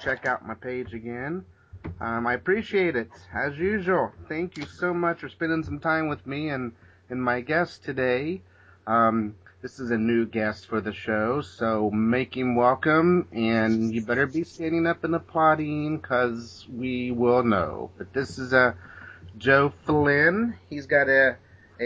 check out my page again. I appreciate it, as usual. Thank you so much for spending some time with me and my guest today. This is a new guest for the show, so make him welcome, and you better be standing up and applauding, because we will know. But this is Joe Flynn. He's got a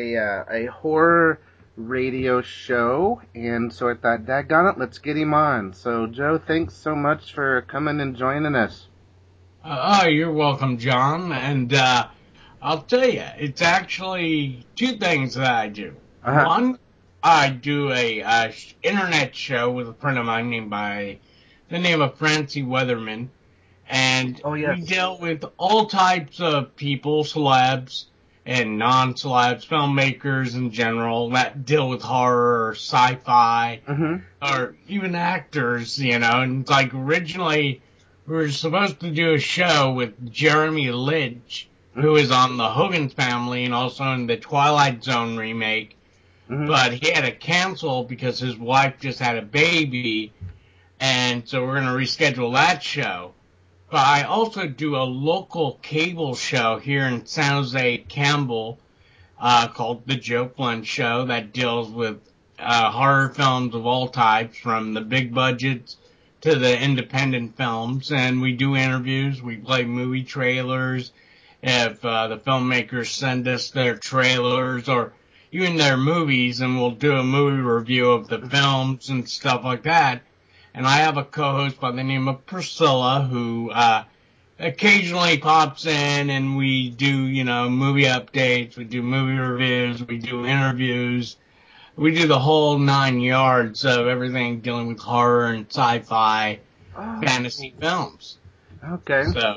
horror radio show, and so I thought, daggone it, let's get him on. So, Joe, thanks so much for coming and joining us. You're welcome, John. And I'll tell you, it's actually two things that I do. Uh-huh. One, I do a internet show with a friend of mine named by the name of Francie Weatherman, and yes. we deal with all types of people, celebs and non-celebs, filmmakers in general that deal with horror or sci-fi, or even actors, you know. And it's like originally we were supposed to do a show with Jeremy Lynch, who is on the Hogan Family and also in the Twilight Zone remake. But he had to cancel because his wife just had a baby, and so we're going to reschedule that show. But I also do a local cable show here in San Jose, Campbell, called The Joe Flynn Show, that deals with horror films of all types, from the big budgets to the independent films. And we do interviews, we play movie trailers, if the filmmakers send us their trailers or even their movies, and we'll do a movie review of the films and stuff like that. And I have a co-host by the name of Priscilla who occasionally pops in, and we do, you know, movie updates, we do movie reviews, we do interviews. We do the whole 9 yards of everything dealing with horror and sci-fi, fantasy films. Okay. So,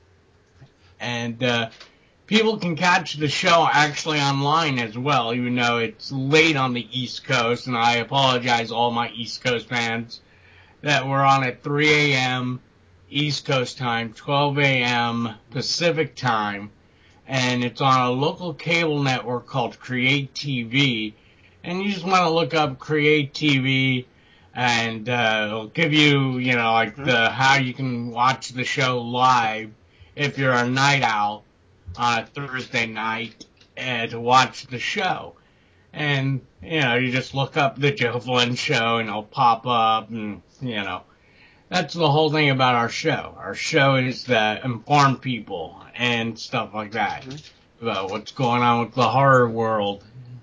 and people can catch the show actually online as well, even though it's late on the East Coast, and I apologize all my East Coast fans that we're on at 3 a.m. East Coast time, 12 a.m. Pacific time, and it's on a local cable network called Create TV, and you just want to look up Create TV, and it'll give you, you know, like how you can watch the show live if you're a night owl on a Thursday night to watch the show. And, you know, you just look up The Joe Flynn Show and it'll pop up, and, you know, that's the whole thing about our show. Our show is to inform people and stuff like that about what's going on with the horror world.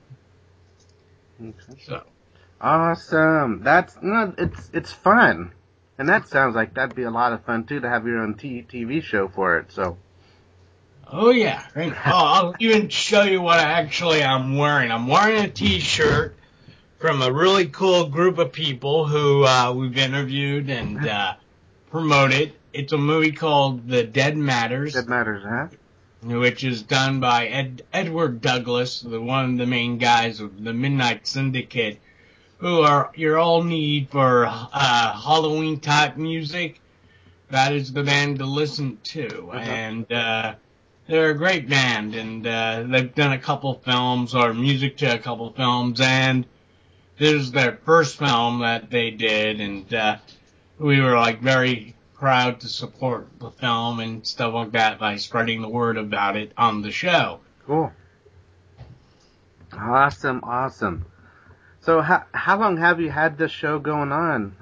So. Awesome. It's fun. And that sounds like that'd be a lot of fun, too, to have your own TV show for it, so. Oh, yeah. I'll even show you what I'm wearing. I'm wearing a T-shirt from a really cool group of people who we've interviewed and promoted. It's a movie called The Dead Matters. Dead Matters, huh? Which is done by Edward Douglas, one of the main guys of the Midnight Syndicate, who are your all need for Halloween-type music. That is the band to listen to. And they're a great band, and they've done a couple films, or music to a couple films, and this is their first film that they did, and we were like very proud to support the film and stuff like that by spreading the word about it on the show. Cool. Awesome. So how long have you had this show going on?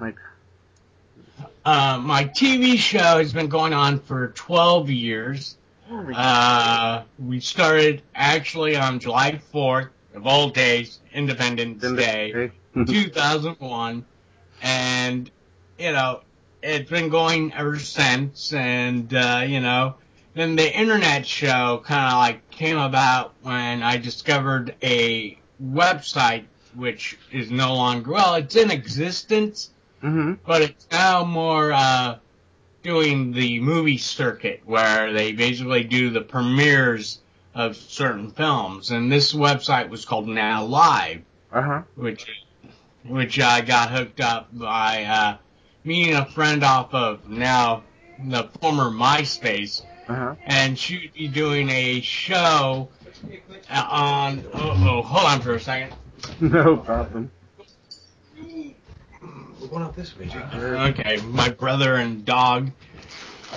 My TV show has been going on for 12 years. We started actually on July 4th, of all days, Independence Day, 2001, and, you know, it's been going ever since, and, you know, then the internet show kind of like came about when I discovered a website which is no longer, well, it's in existence, but it's now more doing the movie circuit, where they basically do the premieres of certain films. And this website was called Now Live, which I got hooked up by meeting a friend off of now the former MySpace, and she would be doing a show on. Hold on for a second. No problem. We're going up this way, Jake. Okay, my brother and dog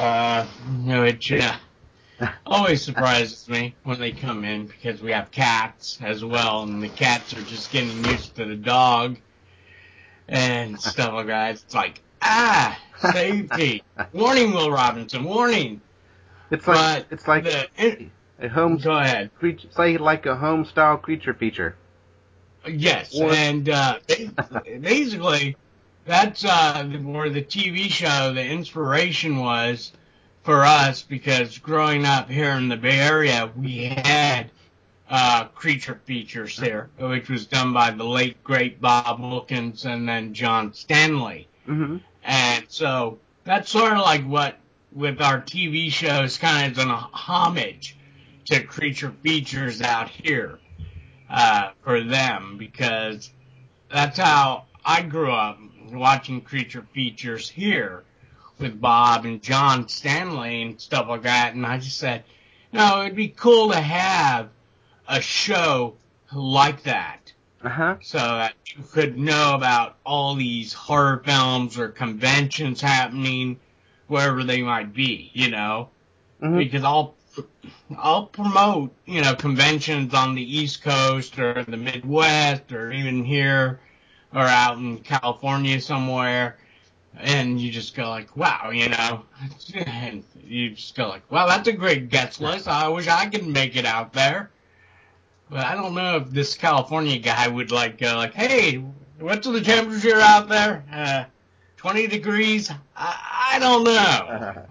Which always surprises me when they come in because we have cats as well, and the cats are just getting used to the dog and stuff like that. It's like, safety. Warning, Will Robinson, warning. It's like a home. Go ahead. Creature, say like a home style creature feature. Yes, and basically that's where the TV show, the inspiration was for us, because growing up here in the Bay Area, we had creature features there, which was done by the late great Bob Wilkins and then John Stanley. Mm-hmm. And so that's sort of like what with our TV shows, kind of as an homage to creature features out here for them, because that's how I grew up, watching creature features here with Bob and John Stanley and stuff like that. And I just said, it'd be cool to have a show like that. Uh-huh. So that you could know about all these horror films or conventions happening wherever they might be, Mm-hmm. Because I'll promote, conventions on the East Coast or the Midwest or even here or out in California somewhere. And you just go like, wow, and you just go like, wow, that's a great guest list. I wish I could make it out there. But I don't know if this California guy would go like, hey, what's the temperature out there? 20 degrees? I don't know.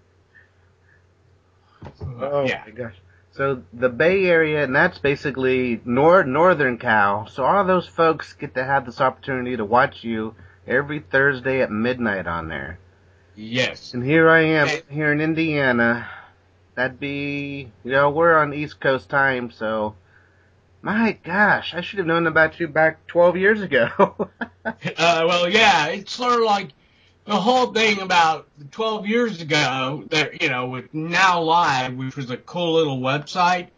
Oh my gosh. So the Bay Area, and that's basically northern Cal. So all of those folks get to have this opportunity to watch you every Thursday at midnight on there. Yes. And here I am, here in Indiana. That'd be, we're on East Coast time, so my gosh, I should have known about you back 12 years ago. Well, yeah, it's sort of like the whole thing about 12 years ago, that, with Now Live, which was a cool little website,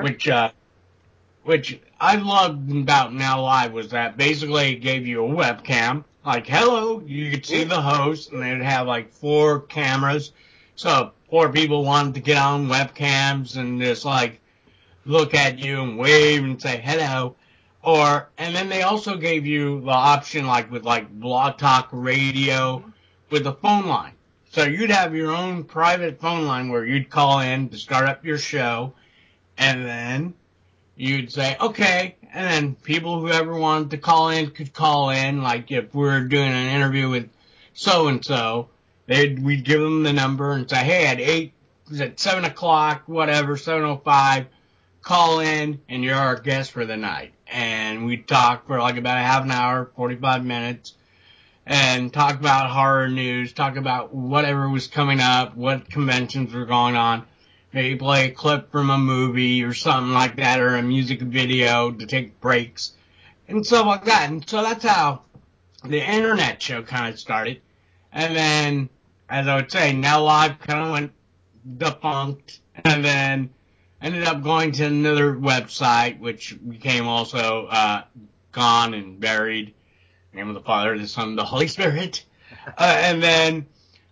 which I loved about Now Live was that basically it gave you a webcam. Like, hello, you could see the host, and they'd have 4 cameras. So 4 people wanted to get on webcams and just look at you and wave and say hello. And then they also gave you the option with Blog Talk Radio with a phone line. So you'd have your own private phone line where you'd call in to start up your show, and then you'd say, okay, and then whoever wanted to call in could call in. Like if we're doing an interview with so-and-so, we'd give them the number and say, hey, at 7 o'clock, whatever, 7:05, call in and you're our guest for the night. And we'd talk for about a half an hour, 45 minutes, and talk about horror news, talk about whatever was coming up, what conventions were going on. Maybe play a clip from a movie or something like that, or a music video to take breaks and stuff like that. And so that's how the internet show kind of started. And then, as I would say, Now Live kind of went defunct, and then ended up going to another website, which became also gone and buried. In the name of the Father, the Son, and the Holy Spirit. And then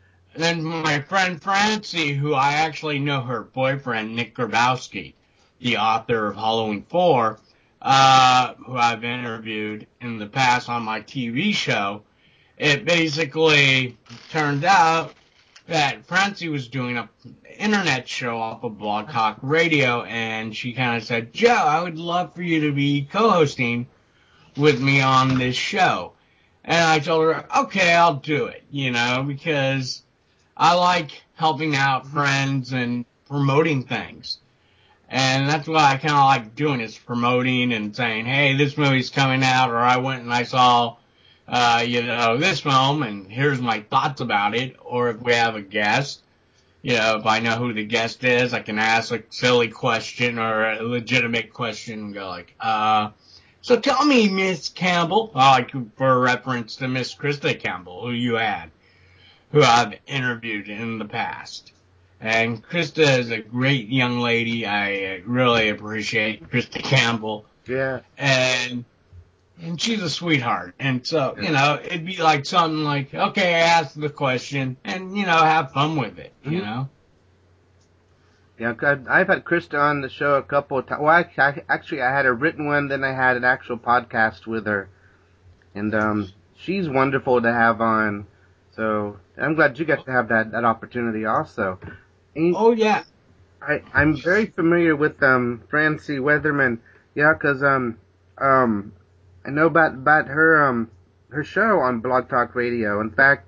my friend Francie, who I actually know her boyfriend, Nick Grabowski, the author of Halloween 4, who I've interviewed in the past on my TV show, it basically turned out that Francie was doing an internet show off of Blog Talk Radio, and she kind of said, Joe, I would love for you to be co-hosting with me on this show. And I told her, okay, I'll do it, because I like helping out friends and promoting things. And that's what I kind of like doing, is promoting and saying, hey, this movie's coming out, or I went and I saw, this film, and here's my thoughts about it. Or if we have a guest, if I know who the guest is, I can ask a silly question or a legitimate question and go so tell me, Miss Campbell, for reference to Miss Krista Campbell, who I've interviewed in the past. And Krista is a great young lady. I really appreciate Krista Campbell. Yeah. And And she's a sweetheart. And so, it'd be like something like, okay, I asked the question and, have fun with it, you know? Yeah, I've had Krista on the show a couple of times. Well, I had a written one, then I had an actual podcast with her. And she's wonderful to have on. So I'm glad you got to have that opportunity also. Oh, yeah. I'm very familiar with Francie Weatherman. Yeah, 'cause I know about her show on Blog Talk Radio. In fact,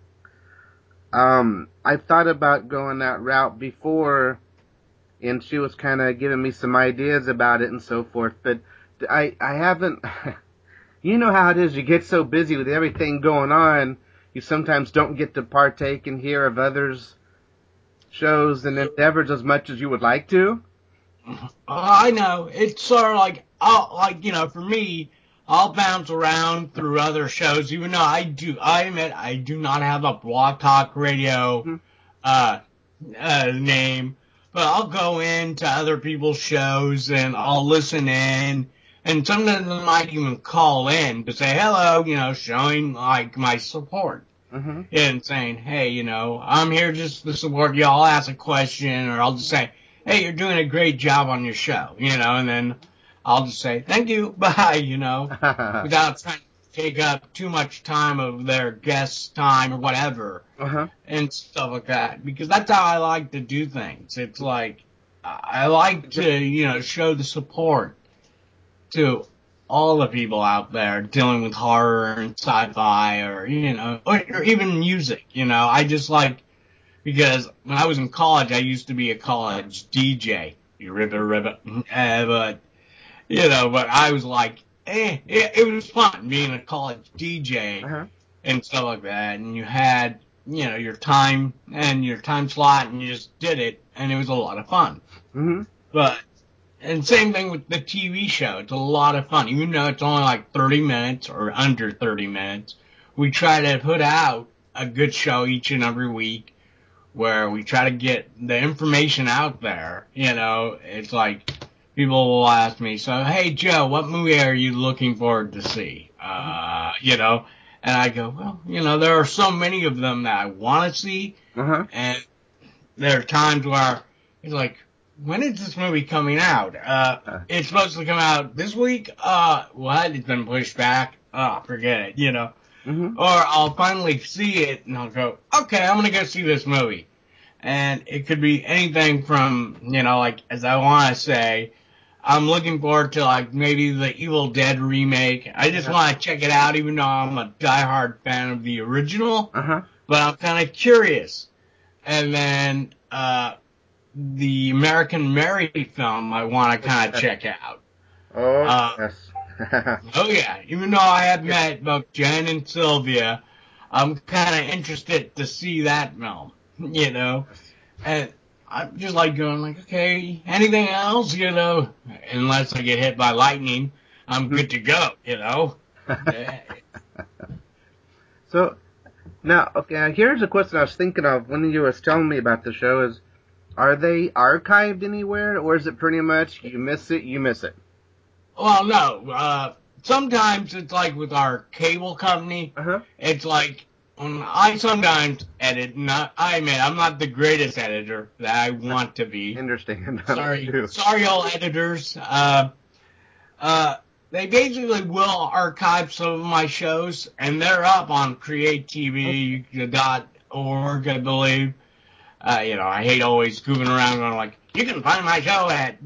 I thought about going that route before, and she was kind of giving me some ideas about it and so forth. But I haven't. You know how it is. You get so busy with everything going on, you sometimes don't get to partake and hear of others' shows and endeavors as much as you would like to. I know. It's sort of like, for me, I'll bounce around through other shows, even though I admit I do not have a Blog Talk Radio name, but I'll go into other people's shows and I'll listen in, and sometimes I might even call in to say hello, showing like my support. Mm-hmm. And saying, hey, I'm here just to support you. I'll ask a question, or I'll just say, hey, you're doing a great job on your show, and then I'll just say, thank you, bye, without trying to take up too much time of their guest's time or whatever, and stuff like that, because that's how I like to do things. It's like, I like to, show the support to all the people out there dealing with horror and sci-fi or even music, I just like, because when I was in college, I used to be a college DJ. You ribbit. But I was like, it was fun being a college DJ and stuff like that. And you had, your time and your time slot and you just did it and it was a lot of fun. Mm-hmm. And same thing with the TV show. It's a lot of fun. Even though it's only like 30 minutes or under 30 minutes, we try to put out a good show each and every week where we try to get the information out there. It's like people will ask me, so, hey, Joe, what movie are you looking forward to see? And I go, well, there are so many of them that I want to see. And there are times where it's like, when is this movie coming out? It's supposed to come out this week? What? It's been pushed back? Oh, forget it, Or I'll finally see it and I'll go, okay, I'm going to go see this movie. And it could be anything from, as I want to say, I'm looking forward to, like, maybe the Evil Dead remake. I just want to check it out, even though I'm a diehard fan of the original. But I'm kind of curious. And then, the American Mary film I want to kind of check out. Oh, yes. Oh, yeah. Even though I have met both Jen and Sylvia, I'm kind of interested to see that film, And I'm just like going like, okay, anything else, unless I get hit by lightning, I'm good to go, So, now, okay, here's a question I was thinking of when you were telling me about the show is, are they archived anywhere, or is it pretty much you miss it? Well, no. Sometimes it's like with our cable company, it's like when I sometimes edit, I admit I'm not the greatest editor that I want to be. Understand. Sorry, all editors. They basically will archive some of my shows, and they're up on createtv.org, I believe. I hate always goofing around going like, you can find my show at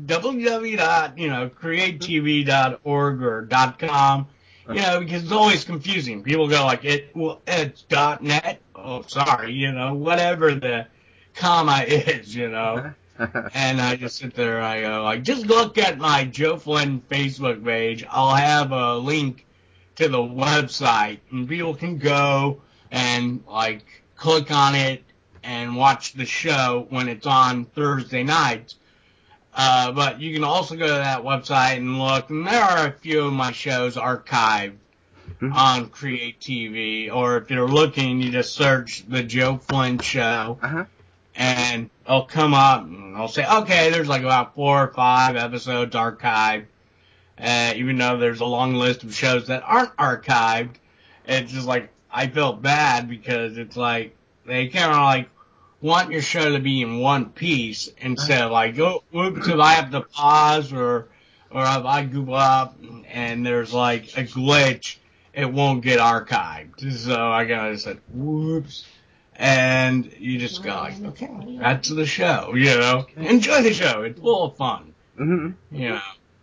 www.createtv.org or .com, because it's always confusing. People go like, it's .net. Oh, sorry, whatever the comma is, And I just sit there, I go like, just look at my Joe Flynn Facebook page. I'll have a link to the website, and people can go and like click on it and watch the show when it's on Thursday nights. But you can also go to that website and look, and there are a few of my shows archived on Create TV, or if you're looking, you just search The Joe Flynn Show, and it'll come up, and I'll say, okay, there's like about 4 or 5 episodes archived, even though there's a long list of shows that aren't archived. It's just like, I felt bad because it's like, they kind of like want your show to be in one piece instead of like, oh, whoops, if I have to pause or if I goof up and there's like a glitch, it won't get archived. So I kind of said, whoops. And you just go like, okay, that's the show, Enjoy the show. It's full of fun. Mm-hmm.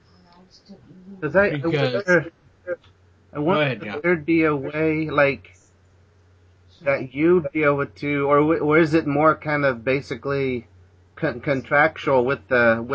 I wonder there'd be a way, like, that you deal with too, or is it more kind of basically contractual with the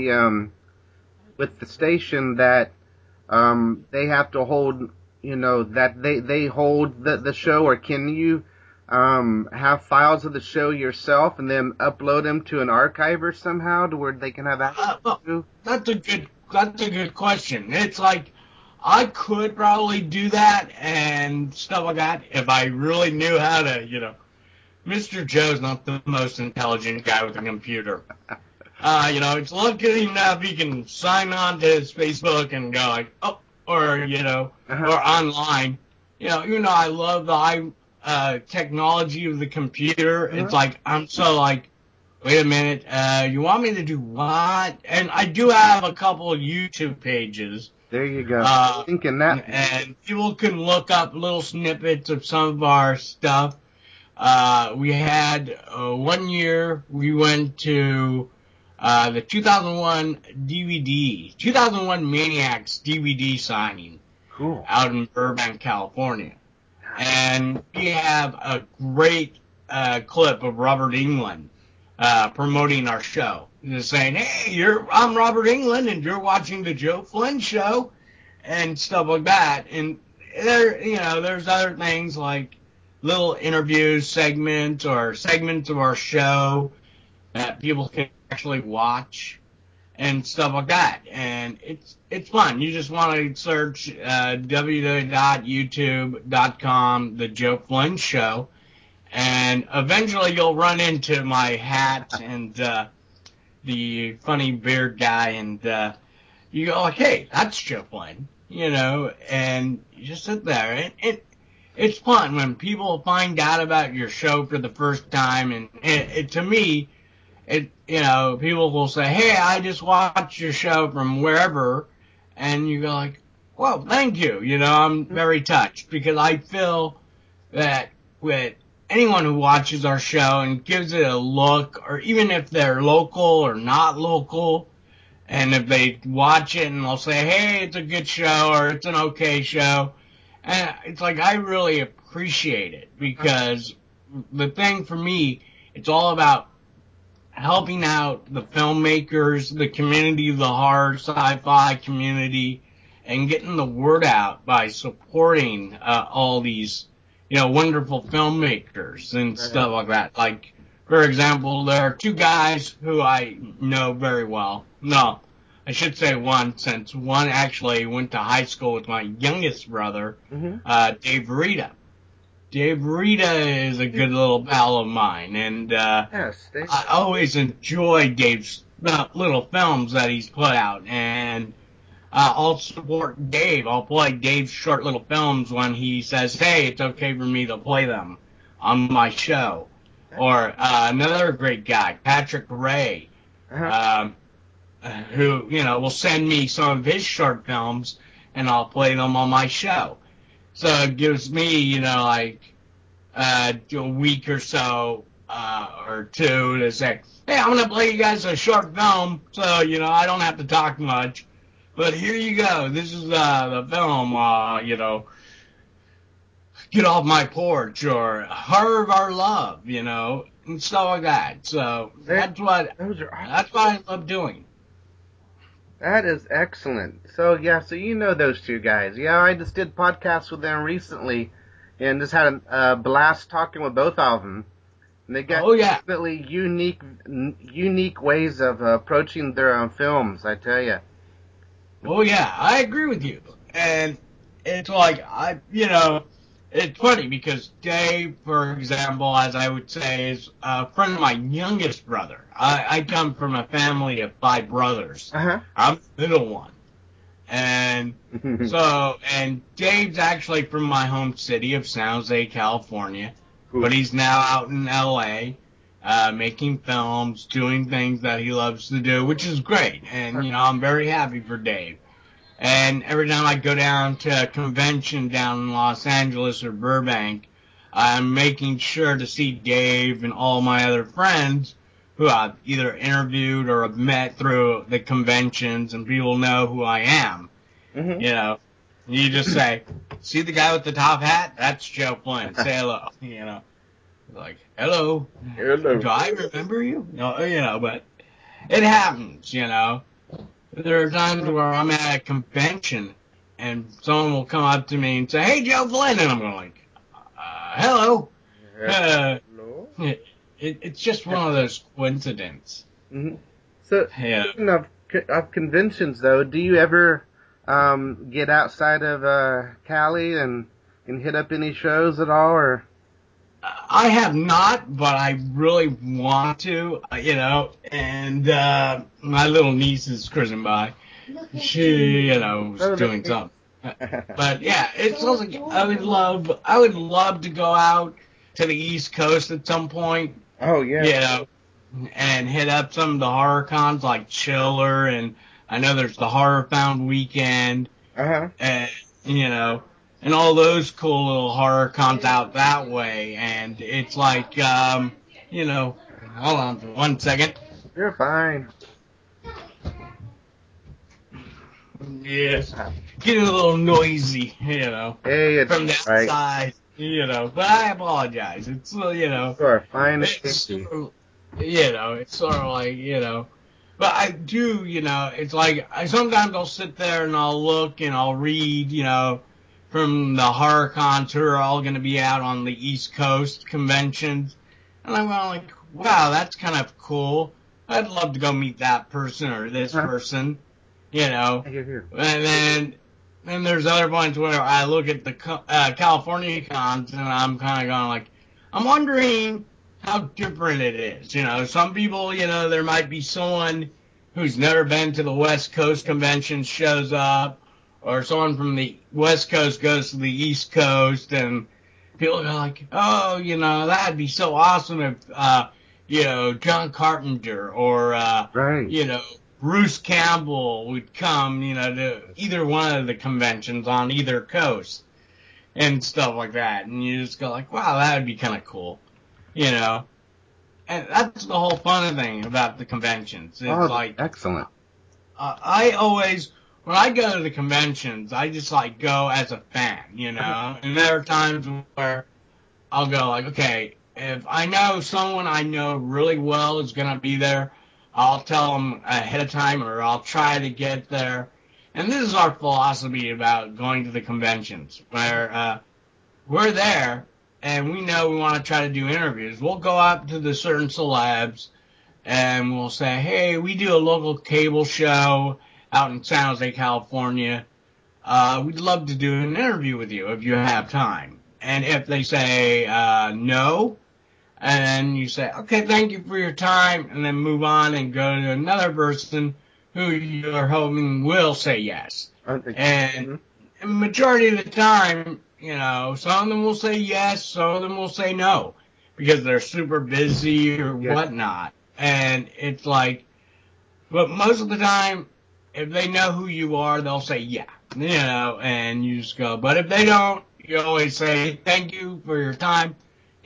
station that they have to hold, that they hold the show, or can you have files of the show yourself and then upload them to an archiver somehow to where they can have access to? That's a good question. It's like, I could probably do that and stuff like that if I really knew how to, Mr. Joe's not the most intelligent guy with a computer. It's lucky enough he can sign on to his Facebook and go like, oh, or, or online. Even though I love the technology of the computer, it's like, I'm so like, wait a minute, you want me to do what? And I do have a couple of YouTube pages. There you go. Thinking that. And people can look up little snippets of some of our stuff. We had 1 year, we went to the 2001 Maniacs DVD signing. Cool. Out in Burbank, California. And we have a great clip of Robert Englund promoting our show. Just saying, hey, I'm Robert Englund, and you're watching the Joe Flynn Show, and stuff like that. And there's other things like little interviews, segments of our show that people can actually watch and stuff like that. And it's fun. You just want to search www.youtube.com, The Joe Flynn Show, and eventually you'll run into my hat and the funny beard guy, and you go like, hey, that's Joe Flynn, and you just sit there. It's fun when people find out about your show for the first time, and to me, people will say, hey, I just watched your show from wherever, and you go like, well, thank you. I'm very touched, because I feel that with anyone who watches our show and gives it a look, or even if they're local or not local, and if they watch it and they'll say, hey, it's a good show, or it's an okay show, and it's like, I really appreciate it, because the thing for me, it's all about helping out the filmmakers, the community, the horror sci-fi community, and getting the word out by supporting all these, wonderful filmmakers and stuff like that. Like, for example, there are two guys who I know very well. No, I should say one, since one actually went to high school with my youngest brother, Dave Rita. Dave Rita is a good little pal of mine, and I always enjoy Dave's little films that he's put out, and I'll support Dave. I'll play Dave's short little films when he says, hey, it's okay for me to play them on my show. Or another great guy, Patrick Ray, who, will send me some of his short films, and I'll play them on my show. So it gives me, a week or so, or two to say, hey, I'm going to play you guys a short film, so, I don't have to talk much. But here you go. This is the film, Get Off My Porch, or Horror of Our Love, and stuff like that. So that's what I love doing. That is excellent. So those two guys. Yeah, I just did podcasts with them recently, and just had a blast talking with both of them. And they got definitely unique ways of approaching their films, I tell you. Oh yeah, I agree with you. And it's like, it's funny because Dave, for example, as I would say, is a friend of my youngest brother. I come from a family of 5 brothers. I'm the middle one. And and Dave's actually from my home city of San Jose, California, but he's now out in LA, making films, doing things that he loves to do, which is great. And, I'm very happy for Dave. And every time I go down to a convention down in Los Angeles or Burbank, I'm making sure to see Dave and all my other friends who I've either interviewed or have met through the conventions, and people know who I am. Mm-hmm. You just say, see the guy with the top hat? That's Joe Flynn. Say hello. Like, hello. Do I remember you? No, but it happens, There are times where I'm at a convention and someone will come up to me and say, hey, Joe Flynn, and I'm going like, hello. Hello. It's just one of those coincidences. Mm-hmm. So, speaking of conventions, though, do you ever get outside of Cali and hit up any shows at all, or? I have not, but I really want to, and my little niece is cruising by. She, was doing something. But yeah, it sounds like I would love to go out to the East Coast at some point. Oh yeah. And hit up some of the horror cons like Chiller, and I know there's the Horror Found Weekend. And and all those cool little horror cons out that way. And it's like, hold on for 1 second. You're fine. Yes. Getting a little noisy, Hey, it's from the outside, but I apologize. It's, You're fine. It's sort of like, but I do, it's like, sometimes I'll sit there and I'll look and I'll read, from the horror cons who are all going to be out on the East Coast conventions. And I'm going like, wow, that's kind of cool. I'd love to go meet that person or this person, And then there's other points where I look at the California cons and I'm kind of going like, I'm wondering how different it is. Some people, there might be someone who's never been to the West Coast convention shows up, or someone from the West Coast goes to the East Coast, and people go like, oh, that'd be so awesome if, John Carpenter or, Bruce Campbell would come, to either one of the conventions on either coast and stuff like that. And you just go like, wow, that would be kind of cool, And that's the whole fun thing about the conventions. It's excellent. I always, when I go to the conventions, I just go as a fan, And there are times where I'll go like, okay, if I know someone I know really well is going to be there, I'll tell them ahead of time, or I'll try to get there. And this is our philosophy about going to the conventions, where we're there and we know we want to try to do interviews. We'll go out to the certain celebs and we'll say, hey, we do a local cable show out in San Jose, California. We'd love to do an interview with you if you have time. And if they say no, and then you say, okay, thank you for your time, and then move on and go to another person who you're hoping will say yes. And the majority of the time, some of them will say yes, some of them will say no, because they're super busy or whatnot. And it's like, but most of the time, if they know who you are, they'll say yeah, and you just go. But if they don't, you always say thank you for your time,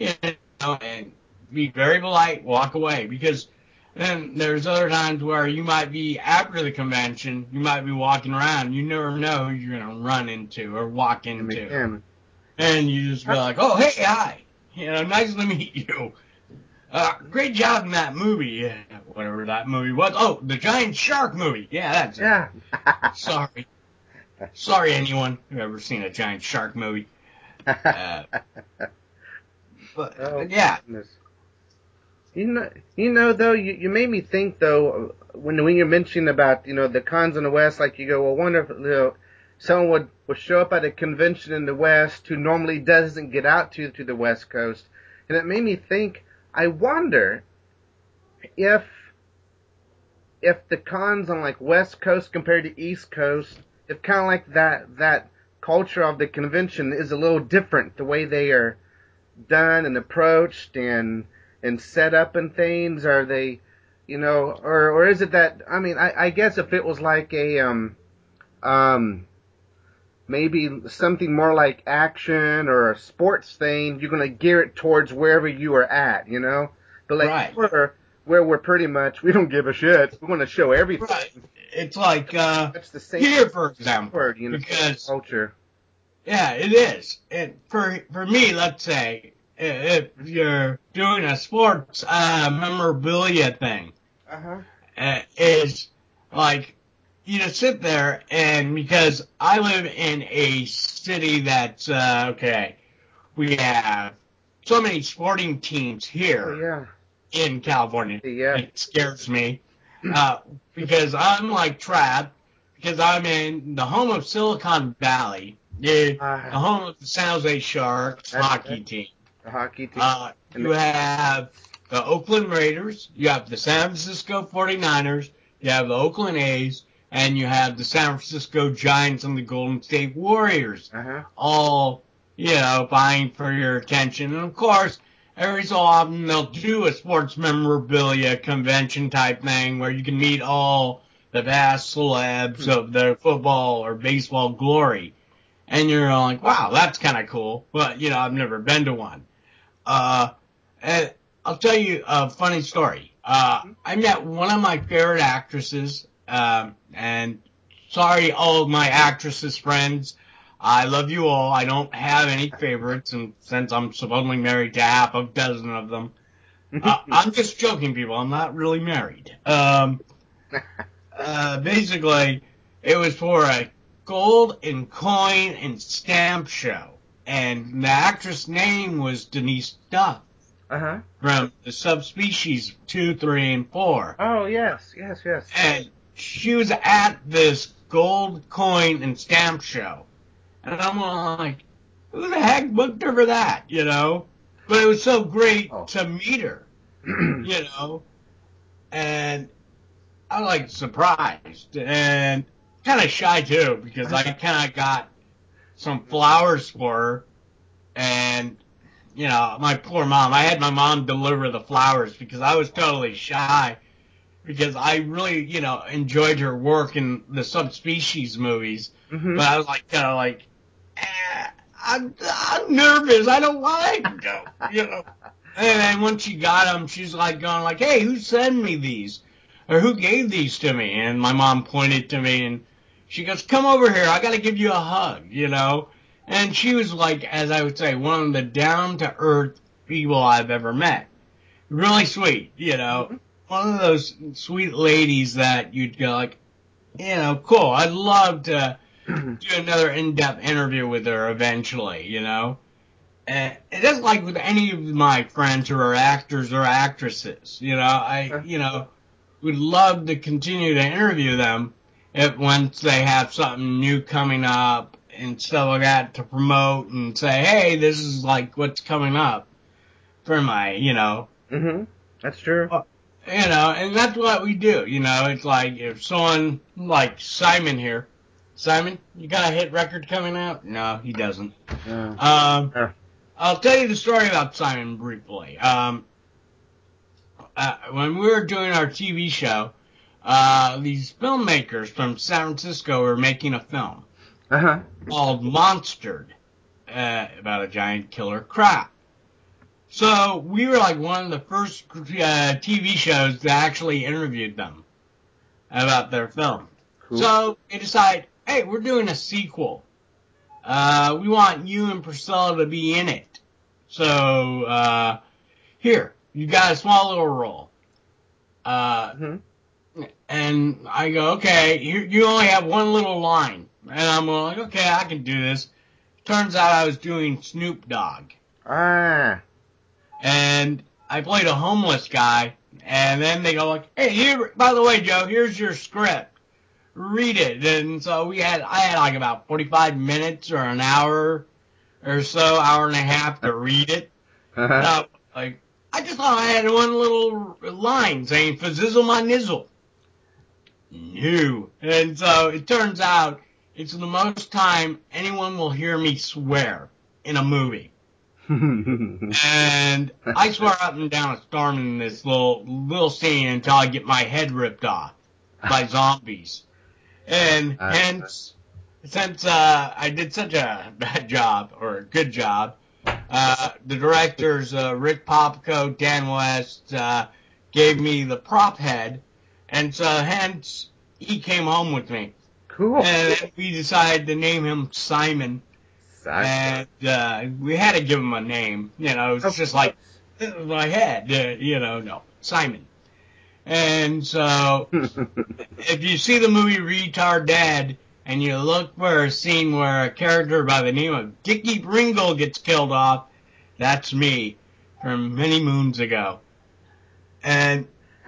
and be very polite, walk away, because then there's other times where you might be after the convention, you might be walking around, you never know who you're going to run into or walk into. And you just go like, oh, hey, hi, nice to meet you. Great job in that movie, whatever that movie was. Oh, the giant shark movie. Yeah, that's it. Yeah. Sorry, anyone who ever seen a giant shark movie. But yeah. Goodness. Though, you made me think, though, when you're mentioning about, the cons in the West, like you go, well, wonder if, someone would show up at a convention in the West who normally doesn't get out to the West Coast. And it made me think, I wonder if the cons on, West Coast compared to East Coast, It's kind of like that culture of the convention is a little different. The way they are done and approached and set up and things. Are they, or is it that? I mean, I guess if it was like a maybe something more like action or a sports thing, you're gonna gear it towards wherever you are at, But like right. where we're pretty much, we don't give a shit. We want to show everything. Right. It's like that's the same here, for example, word, because culture. Yeah, it is. And for me, let's say if you're doing a sports memorabilia thing, is like you just sit there and because I live in a city that's okay, we have so many sporting teams here in California. Yeah. It scares me because I'm like trapped because I'm in the home of Silicon Valley. The home of the San Jose Sharks hockey team. The hockey team. You have the Oakland Raiders, you have the San Francisco 49ers, you have the Oakland A's, and you have the San Francisco Giants and the Golden State Warriors. All, vying for your attention. And of course, every so often they'll do a sports memorabilia convention type thing where you can meet all the vast celebs of the football or baseball glory. And you're like, wow, that's kind of cool. But, I've never been to one. And I'll tell you a funny story. I met one of my favorite actresses, and sorry, all of my actresses friends. I love you all. I don't have any favorites, and since I'm supposedly married to half a dozen of them, I'm just joking, people. I'm not really married. Basically, it was for a gold and coin and stamp show, and the actress name was Denise Duff from the Subspecies 2, 3, and 4. Oh yes. And she was at this gold coin and stamp show, and I'm like, who the heck booked her for that, But it was so great to meet her, and I was like surprised and kind of shy too, because I kind of got some flowers for her, and my poor mom. I had my mom deliver the flowers because I was totally shy, because I really enjoyed her work in the Subspecies movies, but I was like kind of like, I'm nervous. I don't want to go, And then when she got them, she's like going like, hey, who sent me these? Or who gave these to me? And my mom pointed to me and she goes, come over here. I got to give you a hug, And she was like, as I would say, one of the down-to-earth people I've ever met. Really sweet, One of those sweet ladies that you'd go like, cool. I'd love to do another in-depth interview with her eventually, And it isn't like with any of my friends who are actors or actresses, I would love to continue to interview them once they have something new coming up and stuff like that to promote and say, hey, this is like what's coming up for my, That's true. And that's what we do, It's like if someone like Simon here, Simon, you got a hit record coming out? No, he doesn't. I'll tell you the story about Simon briefly. When we were doing our TV show, these filmmakers from San Francisco were making a film called Monstered, about a giant killer crab. So we were like one of the first TV shows that actually interviewed them about their film. Cool. So they decide, hey, we're doing a sequel. We want you and Priscilla to be in it. So here, you got a small little role. And I go, okay, you only have one little line. And I'm like, okay, I can do this. Turns out I was doing Snoop Dogg. And I played a homeless guy. And then they go like, hey, here, by the way, Joe, here's your script. Read it. And so I had like about 45 minutes or an hour or so, hour and a half to read it. Like, I just thought I had one little line saying, "Fazizzle my nizzle." No. And so it turns out it's the most time anyone will hear me swear in a movie. And I swear up and down a storm in this little scene until I get my head ripped off by zombies. And hence, since I did such a bad job, or a good job, the directors, Rick Popico, Dan West, gave me the prop head, and so hence he came home with me. Cool. And then we decided to name him Simon. And we had to give him a name. You know, it's just like, this is my head. No, Simon. And so, if you see the movie Retard Dad, and you look for a scene where a character by the name of Dickie Pringle gets killed off, that's me from many moons ago. And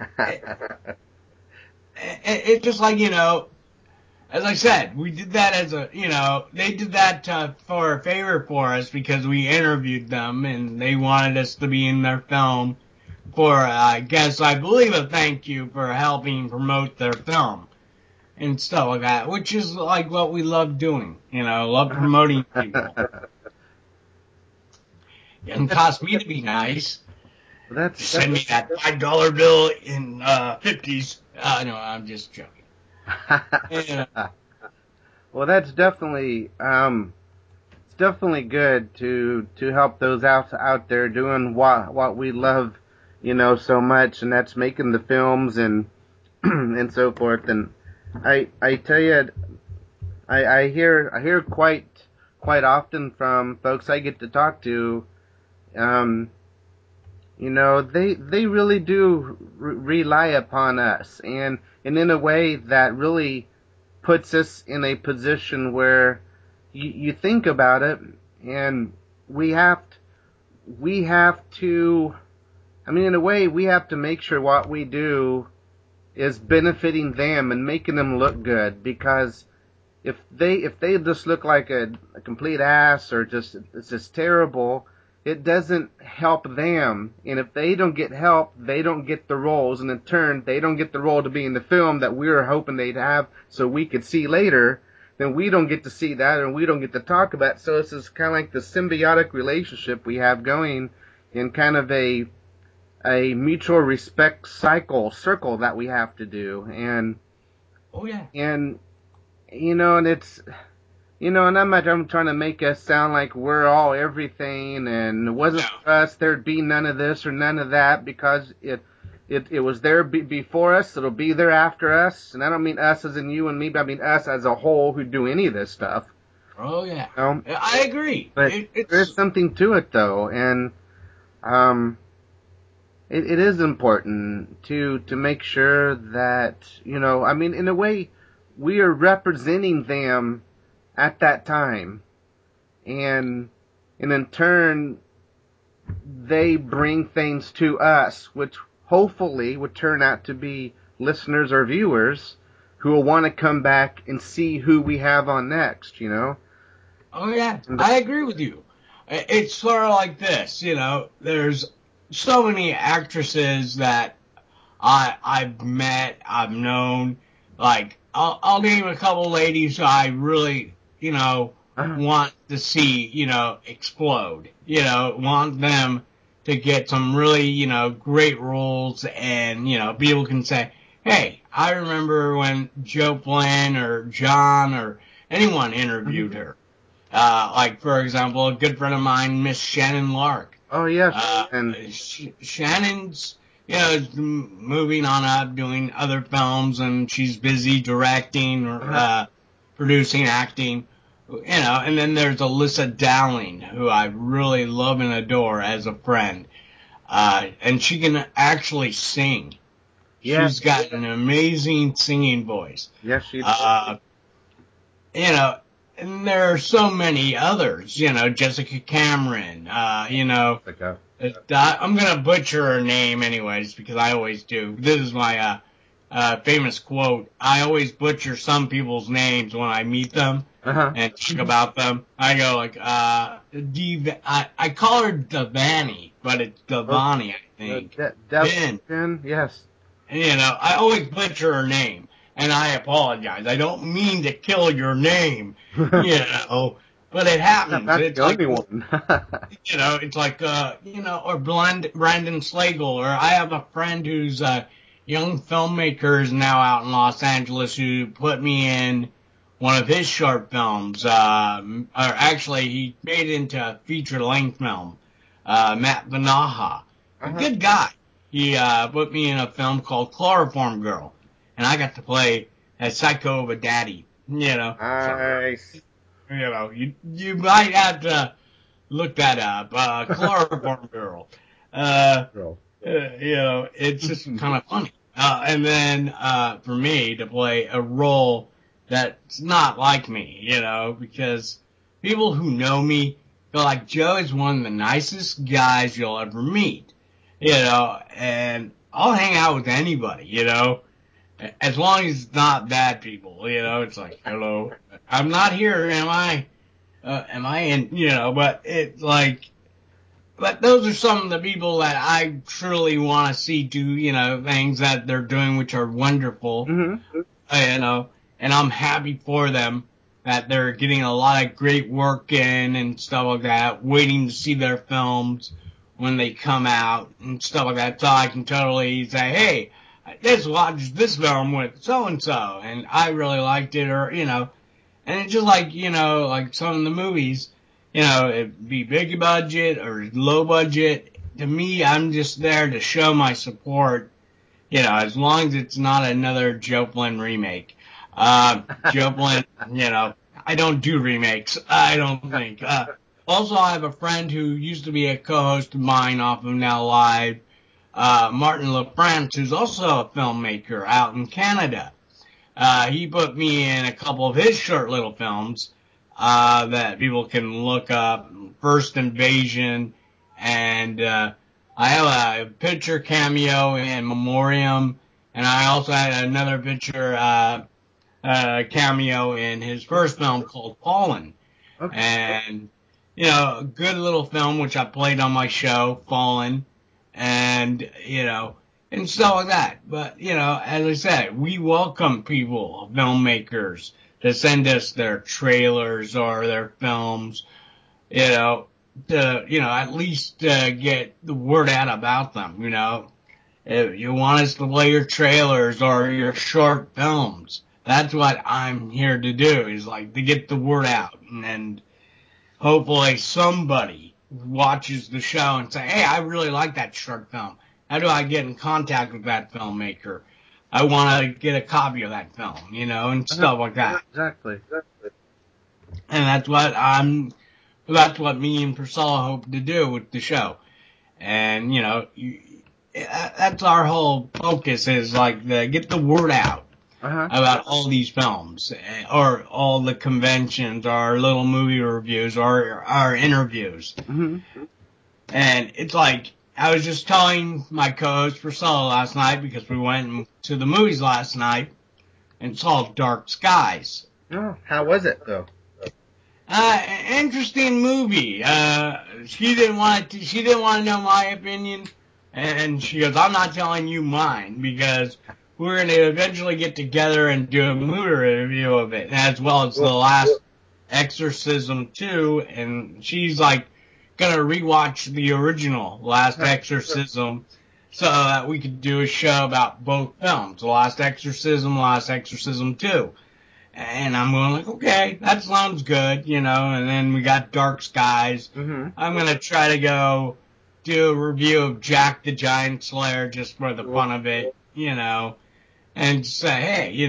it's just like, as I said, we did that they did that for a favor for us because we interviewed them and they wanted us to be in their film for, I believe a thank you for helping promote their film and stuff like that, which is like what we love doing, love promoting people. It doesn't cost me to be nice. Send me that $5 bill in 50s. No, I'm just joking. Well, that's definitely it's definitely good to help those out there doing what we love, so much, and that's making the films and and so forth. And I tell you, I hear quite often from folks I get to talk to, they really do rely upon us, and in a way that really puts us in a position where you think about it, and we have to, in a way, we have to make sure what we do is benefiting them and making them look good, because if they just look like a complete ass or it's just terrible, it doesn't help them. And if they don't get help, they don't get the roles, and in turn, they don't get the role to be in the film that we were hoping they'd have so we could see later. Then we don't get to see that, and we don't get to talk about it. So this is kind of like the symbiotic relationship we have going in kind of a mutual respect circle that we have to do. And oh yeah. And and it's and I'm trying to make us sound like we're all everything, and it wasn't for us, there'd be none of this or none of that, because it was there before us, it'll be there after us. And I don't mean us as in you and me, but I mean us as a whole who do any of this stuff. Oh yeah. I agree. But there's something to it though, and it is important to make sure that, in a way, we are representing them at that time, and in turn, they bring things to us, which hopefully would turn out to be listeners or viewers who will want to come back and see who we have on next, Oh yeah, I agree with you. It's sort of like this, there's so many actresses that I've met, I've known, like, I'll name a couple ladies I really, want to see, explode, want them to get some really, great roles, and, people can say, hey, I remember when Joe Flynn or John or anyone interviewed her. Like, for example, a good friend of mine, Miss Shannon Lark. Oh, yes. And Shannon's, is moving on up, doing other films, and she's busy directing or producing, acting, and then there's Alyssa Dowling, who I really love and adore as a friend. And she can actually sing. Yeah. She's got an amazing singing voice. Yes, she does. And there are so many others, Jessica Cameron, Okay. I'm going to butcher her name anyways, because I always do. This is my famous quote. I always butcher some people's names when I meet them and talk about them. I go like, I call her Devani, but it's Devani, I think. Ben, yes. I always butcher her name. and I apologize. I don't mean to kill your name, but it happens. That's it's the only one. It's like, or Brandon Slagle, or I have a friend who's a young filmmaker is now out in Los Angeles who put me in one of his short films, or actually he made it into a feature-length film, Matt Vanaha. A good guy. He put me in a film called Chloroform Girl, and I got to play a psycho of a daddy, Nice. You might have to look that up, Chloroform Girl. It's just kind of funny. And then for me to play a role that's not like me, because people who know me feel like Joe is one of the nicest guys you'll ever meet, and I'll hang out with anybody, as long as it's not bad people, it's like, hello, I'm not here, am I in, but it's like, but those are some of the people that I truly want to see do, things that they're doing which are wonderful, and I'm happy for them that they're getting a lot of great work in and stuff like that, waiting to see their films when they come out and stuff like that, so I can totally say, hey, I just watched this film with so-and-so, and I really liked it, or, and it's just like, like some of the movies, it'd be big budget or low budget. To me, I'm just there to show my support, as long as it's not another Joe Flynn remake. Joe Flynn, I don't do remakes, I don't think. Also, I have a friend who used to be a co-host of mine off of Now Live, Martin LaFrance, who's also a filmmaker out in Canada. He put me in a couple of his short little films that people can look up, First Invasion, and I have a picture cameo in Memoriam, and I also had another picture cameo in his first film called Fallen. Okay. And, a good little film which I played on my show, Fallen, and, and stuff like that. But, as I said, we welcome people, filmmakers, to send us their trailers or their films, to, at least get the word out about them, If you want us to play your trailers or your short films, that's what I'm here to do, is like to get the word out. And hopefully somebody watches the show and say, hey, I really like that short film. How do I get in contact with that filmmaker? I want to get a copy of that film, and stuff like that. Exactly. And that's what me and Priscilla hope to do with the show. And, that's our whole focus, is like get the word out about all these films, or all the conventions, or little movie reviews, or our interviews. Mm-hmm. And it's like, I was just telling my co-host Priscilla last night, because we went to the movies last night and saw Dark Skies. Oh, how was it though? Interesting movie. She didn't want to know my opinion, and she goes, I'm not telling you mine, because we're going to eventually get together and do a movie review of it, as well as The Last Exorcism 2, and she's like going to rewatch the original Last Exorcism so that we could do a show about both films, The Last Exorcism, Last Exorcism 2. And I'm going like, okay, that sounds good, and then we got Dark Skies. Mm-hmm. I'm going to try to go do a review of Jack the Giant Slayer just for the fun of it, and say, hey,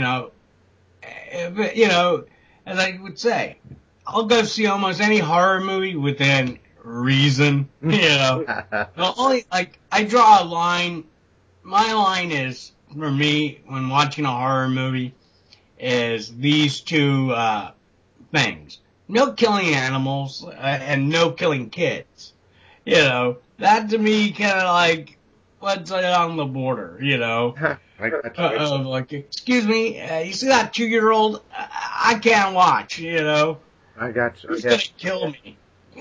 as I would say, I'll go see almost any horror movie within reason, Only, like, I draw a line. My line is, for me, when watching a horror movie, is these two things. No killing animals, and no killing kids. That to me kind of like, what's on the border, I got you. like, excuse me, you see that 2-year-old? I can't watch, I got you. He's gonna kill me.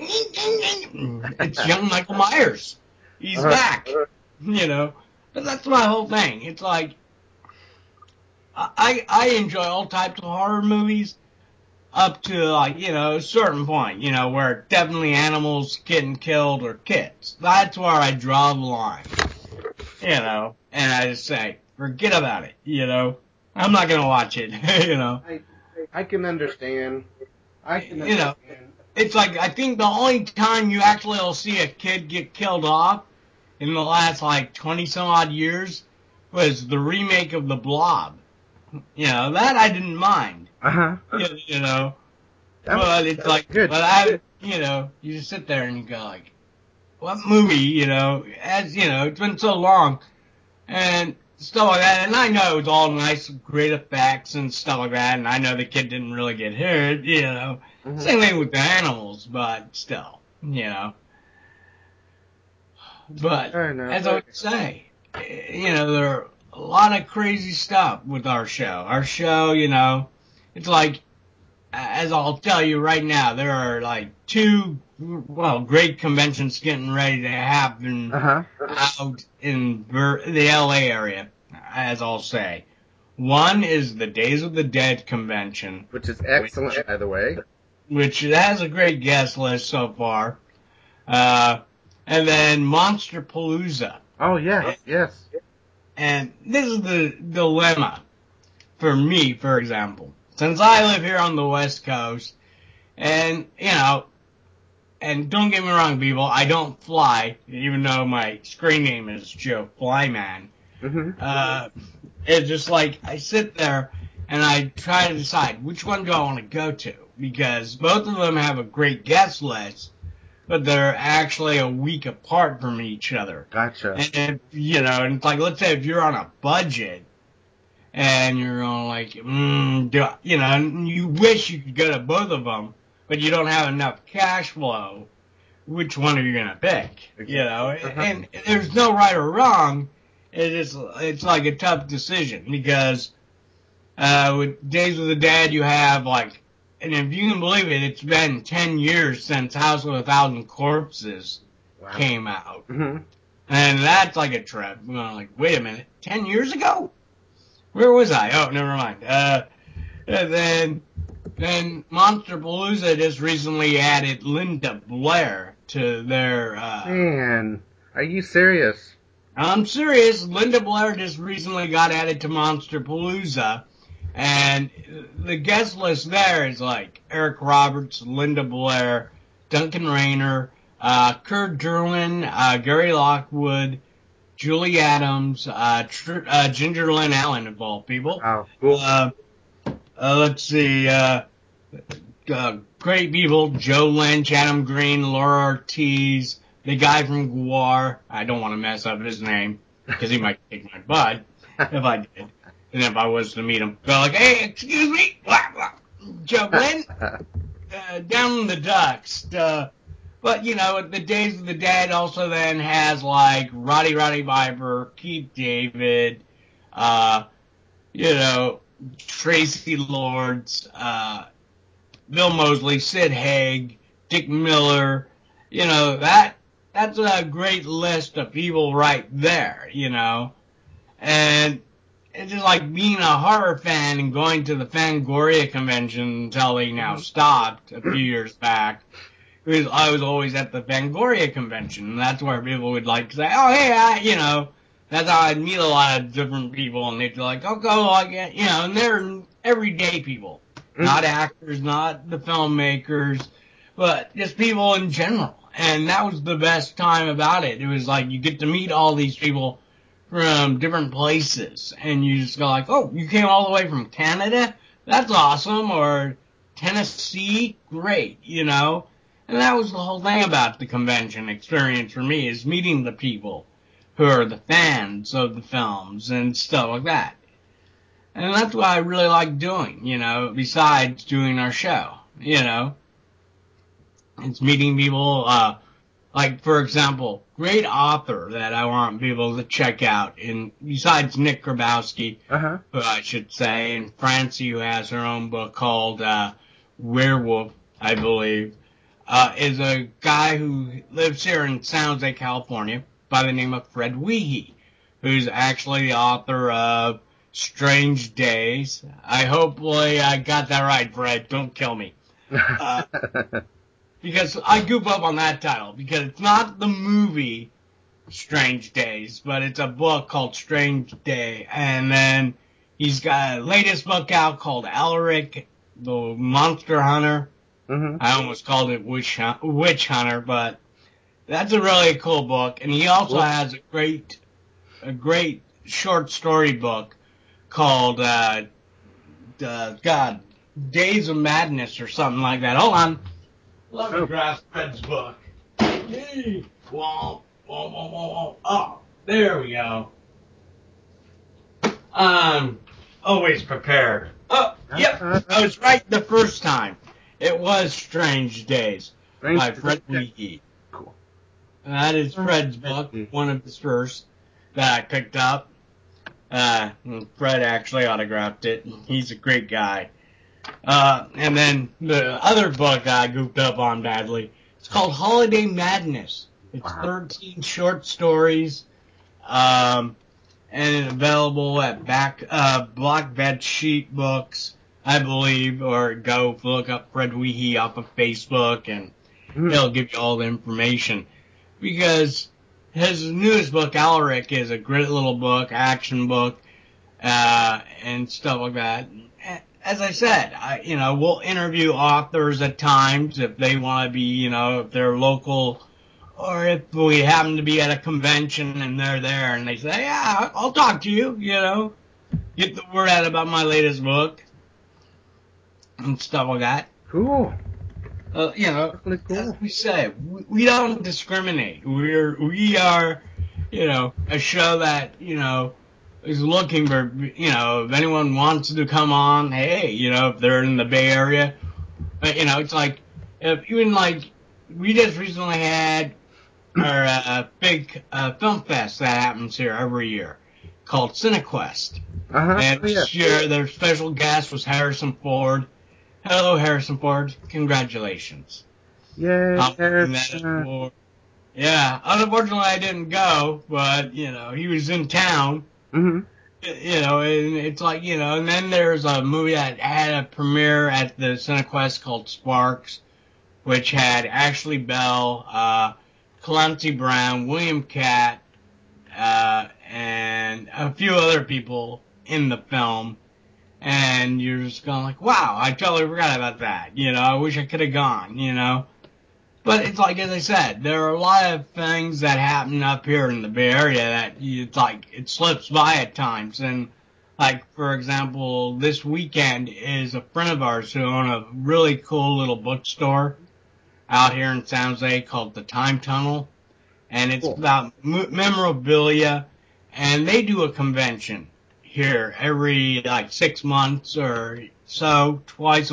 It's young Michael Myers. He's back, But that's my whole thing. It's like, I enjoy all types of horror movies up to, like, a certain point, where definitely animals getting killed or kids. That's where I draw the line, and I just say, forget about it, I'm not gonna watch it, I can understand. It's like, I think the only time you actually will see a kid get killed off in the last, 20 some odd years was the remake of The Blob. That I didn't mind. Uh-huh. But it's like, good. But you just sit there and you go like, what movie, it's been so long and stuff like that. And I know it was all nice, great effects and stuff like that. And I know the kid didn't really get hurt, Mm-hmm. Same thing with the animals, but still, But as I would say, there are a lot of crazy stuff with our show. Our show, it's like, as I'll tell you right now, there are two, great conventions getting ready to happen out in the LA area, as I'll say. One is the Days of the Dead convention. Which is excellent, by the way. Which has a great guest list so far. And then Monsterpalooza. Oh, yes. And this is the dilemma for me, for example. Since I live here on the West Coast, and, and don't get me wrong, people, I don't fly, even though my screen name is Joe Flyman. Mm-hmm. It's just like, I sit there and I try to decide which one do I want to go to, because both of them have a great guest list, but they're actually a week apart from each other. Gotcha. And, and it's like, let's say if you're on a budget, and you're all like, you wish you could go to both of them, but you don't have enough cash flow. Which one are you gonna pick? And there's no right or wrong. It's like a tough decision because with Days of the Dead you have and if you can believe it, it's been 10 years since House of 1,000 Corpses came out, and that's like a trip. I'm like, wait a minute, 10 years ago? Where was I? Oh, never mind. And then Monsterpalooza just recently added Linda Blair to their... Man, are you serious? I'm serious. Linda Blair just recently got added to Monsterpalooza. And the guest list there is Eric Roberts, Linda Blair, Duncan Rayner, Kurt Derwin, Gary Lockwood, Julie Adams, Ginger Lynn Allen, of all people. Oh, cool. Let's see, great people, Joe Lynch, Adam Green, Laura Ortiz, the guy from Guar. I don't want to mess up his name, because he might kick my butt, if I did. And if I was to meet him, go like, hey, excuse me, Joe Lynn, down in the Ducks, But, the Days of the Dead also then has, Roddy Piper, Keith David, Tracy Lords, Bill Moseley, Sid Haig, Dick Miller. That's a great list of people right there, And it's just like being a horror fan and going to the Fangoria convention until they now stopped a few years back. Because I was always at the Fangoria convention, and that's where people would say, oh, hey, that's how I'd meet a lot of different people, and they'd be like, oh, go, and they're everyday people, not actors, not the filmmakers, but just people in general. And that was the best time about it. It was you get to meet all these people from different places, and you just go oh, you came all the way from Canada? That's awesome, or Tennessee? Great, And that was the whole thing about the convention experience for me, is meeting the people who are the fans of the films and stuff like that. And that's what I really like doing, besides doing our show, It's meeting people, for example, great author that I want people to check out, besides Nick Grabowski, who I should say, and Francie, who has her own book called Werewolf, I believe. Is a guy who lives here in San Jose, California, by the name of Fred Weehee, who's actually the author of Strange Days. Hopefully I got that right, Fred. Don't kill me. Because I goof up on that title, because it's not the movie Strange Days, but it's a book called Strange Day. And then he's got a latest book out called Alaric, the Monster Hunter. Mm-hmm. I almost called it Witch Hunter, but that's a really cool book. And he also has a great short story book called Days of Madness or something like that. Hold on. Let me grab Fred's book. Whoa. Oh, there we go. Always prepared. Oh, yep. I was right the first time. It was Strange Days by Fred Weehee. Cool. And that is Fred's book, one of his first that I picked up. Fred actually autographed it. He's a great guy. And then the other book I goofed up on badly, it's called Holiday Madness. It's 13 short stories, and available at Black Bed Sheet Books, I believe, or go look up Fred Weehee off of Facebook, and he'll give you all the information. Because his newest book, Alaric, is a great little book, action book, and stuff like that. As I said, we'll interview authors at times if they want to be, if they're local, or if we happen to be at a convention and they're there and they say, yeah, I'll talk to you, get the word out about my latest book and stuff like that. Cool. Really cool. As we say, we don't discriminate. We are, a show that, is looking for, if anyone wants to come on, hey, if they're in the Bay Area. But, it's like, we just recently had our big film fest that happens here every year called CineQuest. And this year, their special guest was Harrison Ford. Hello, Harrison Ford. Congratulations. Yay, Harrison. Yeah, unfortunately I didn't go, but, he was in town. Mm-hmm. And it's like, and then there's a movie that had a premiere at the CineQuest called Sparks, which had Ashley Bell, Clancy Brown, William Catt, and a few other people in the film. And you're just going like, wow, I totally forgot about that. I wish I could have gone, But it's like, as I said, there are a lot of things that happen up here in the Bay Area that it's like, it slips by at times. And like, for example, this weekend is a friend of ours who owns a really cool little bookstore out here in San Jose called the Time Tunnel. And it's about memorabilia. And they do a convention here every 6 months or so, twice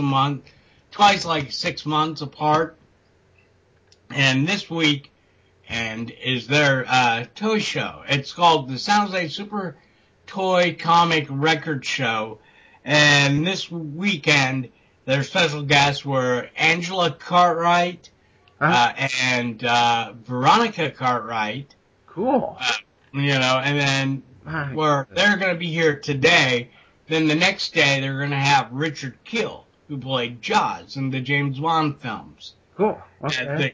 6 months apart. And this week is their toy show. It's called the San Jose Super Toy Comic Record Show. And this weekend, their special guests were Angela Cartwright and Veronica Cartwright. Cool. And then they're going to be here today. Then the next day, they're going to have Richard Kiel, who played Jaws in the James Bond films. Cool. Okay.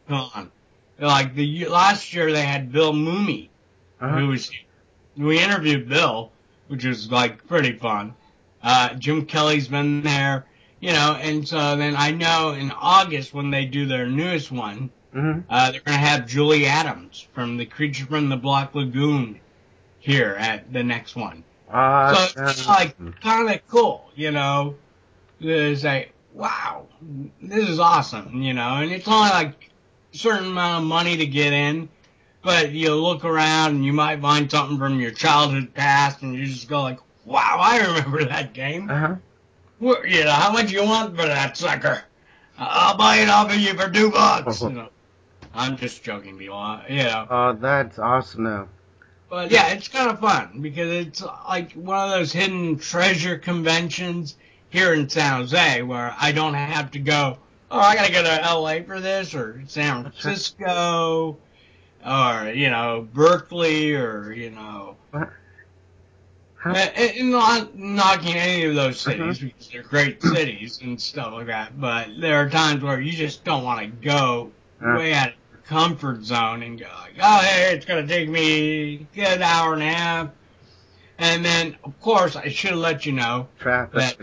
Last year they had Bill Mumy, we interviewed Bill, which was pretty fun. Jim Kelly's been there, and so then I know in August when they do their newest one, they're going to have Julie Adams from The Creature from the Black Lagoon here at the next one. So it's kind of cool, It's like, wow, this is awesome, and it's only a certain amount of money to get in, but you look around and you might find something from your childhood past and you just go like, wow, I remember that game. How much you want for that sucker? I'll buy it off of you for $2. I'm just joking, people. Oh, that's awesome though. But yeah, it's kind of fun because it's like one of those hidden treasure conventions here in San Jose where I don't have to go, I gotta go to LA for this, or San Francisco, or, Berkeley, or, And not knocking any of those cities because they're great cities and stuff like that, but there are times where you just don't want to go way out of your comfort zone and go like, oh, hey, it's going to take me a good hour and a half. And then, of course, I should have let you know that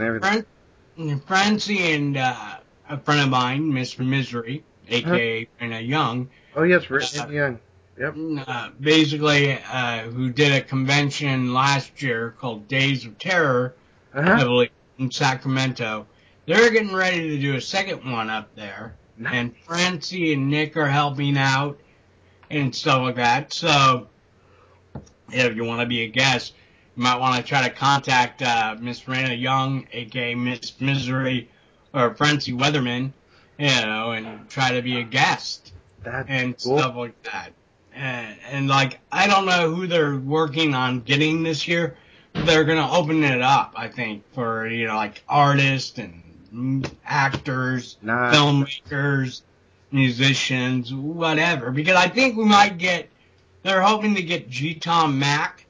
Francie and a friend of mine, Miss Misery, a.k.a. Brenda Young. Oh, yes, Brenda Young. Yep. Basically, who did a convention last year called Days of Terror, I believe, in Sacramento. They're getting ready to do a second one up there. Nice. And Francie and Nick are helping out and stuff like that. So, if you want to be a guest, you might want to try to contact Miss Miranda Young, a.k.a. Miss Misery, or Francie Weatherman, and try to be a guest. That's and cool. Stuff like that. And like, I don't know who they're working on getting this year, but they're going to open it up, I think, for, like artists and actors, filmmakers, musicians, whatever. Because I think we might they're hoping to get G. Tom Mack,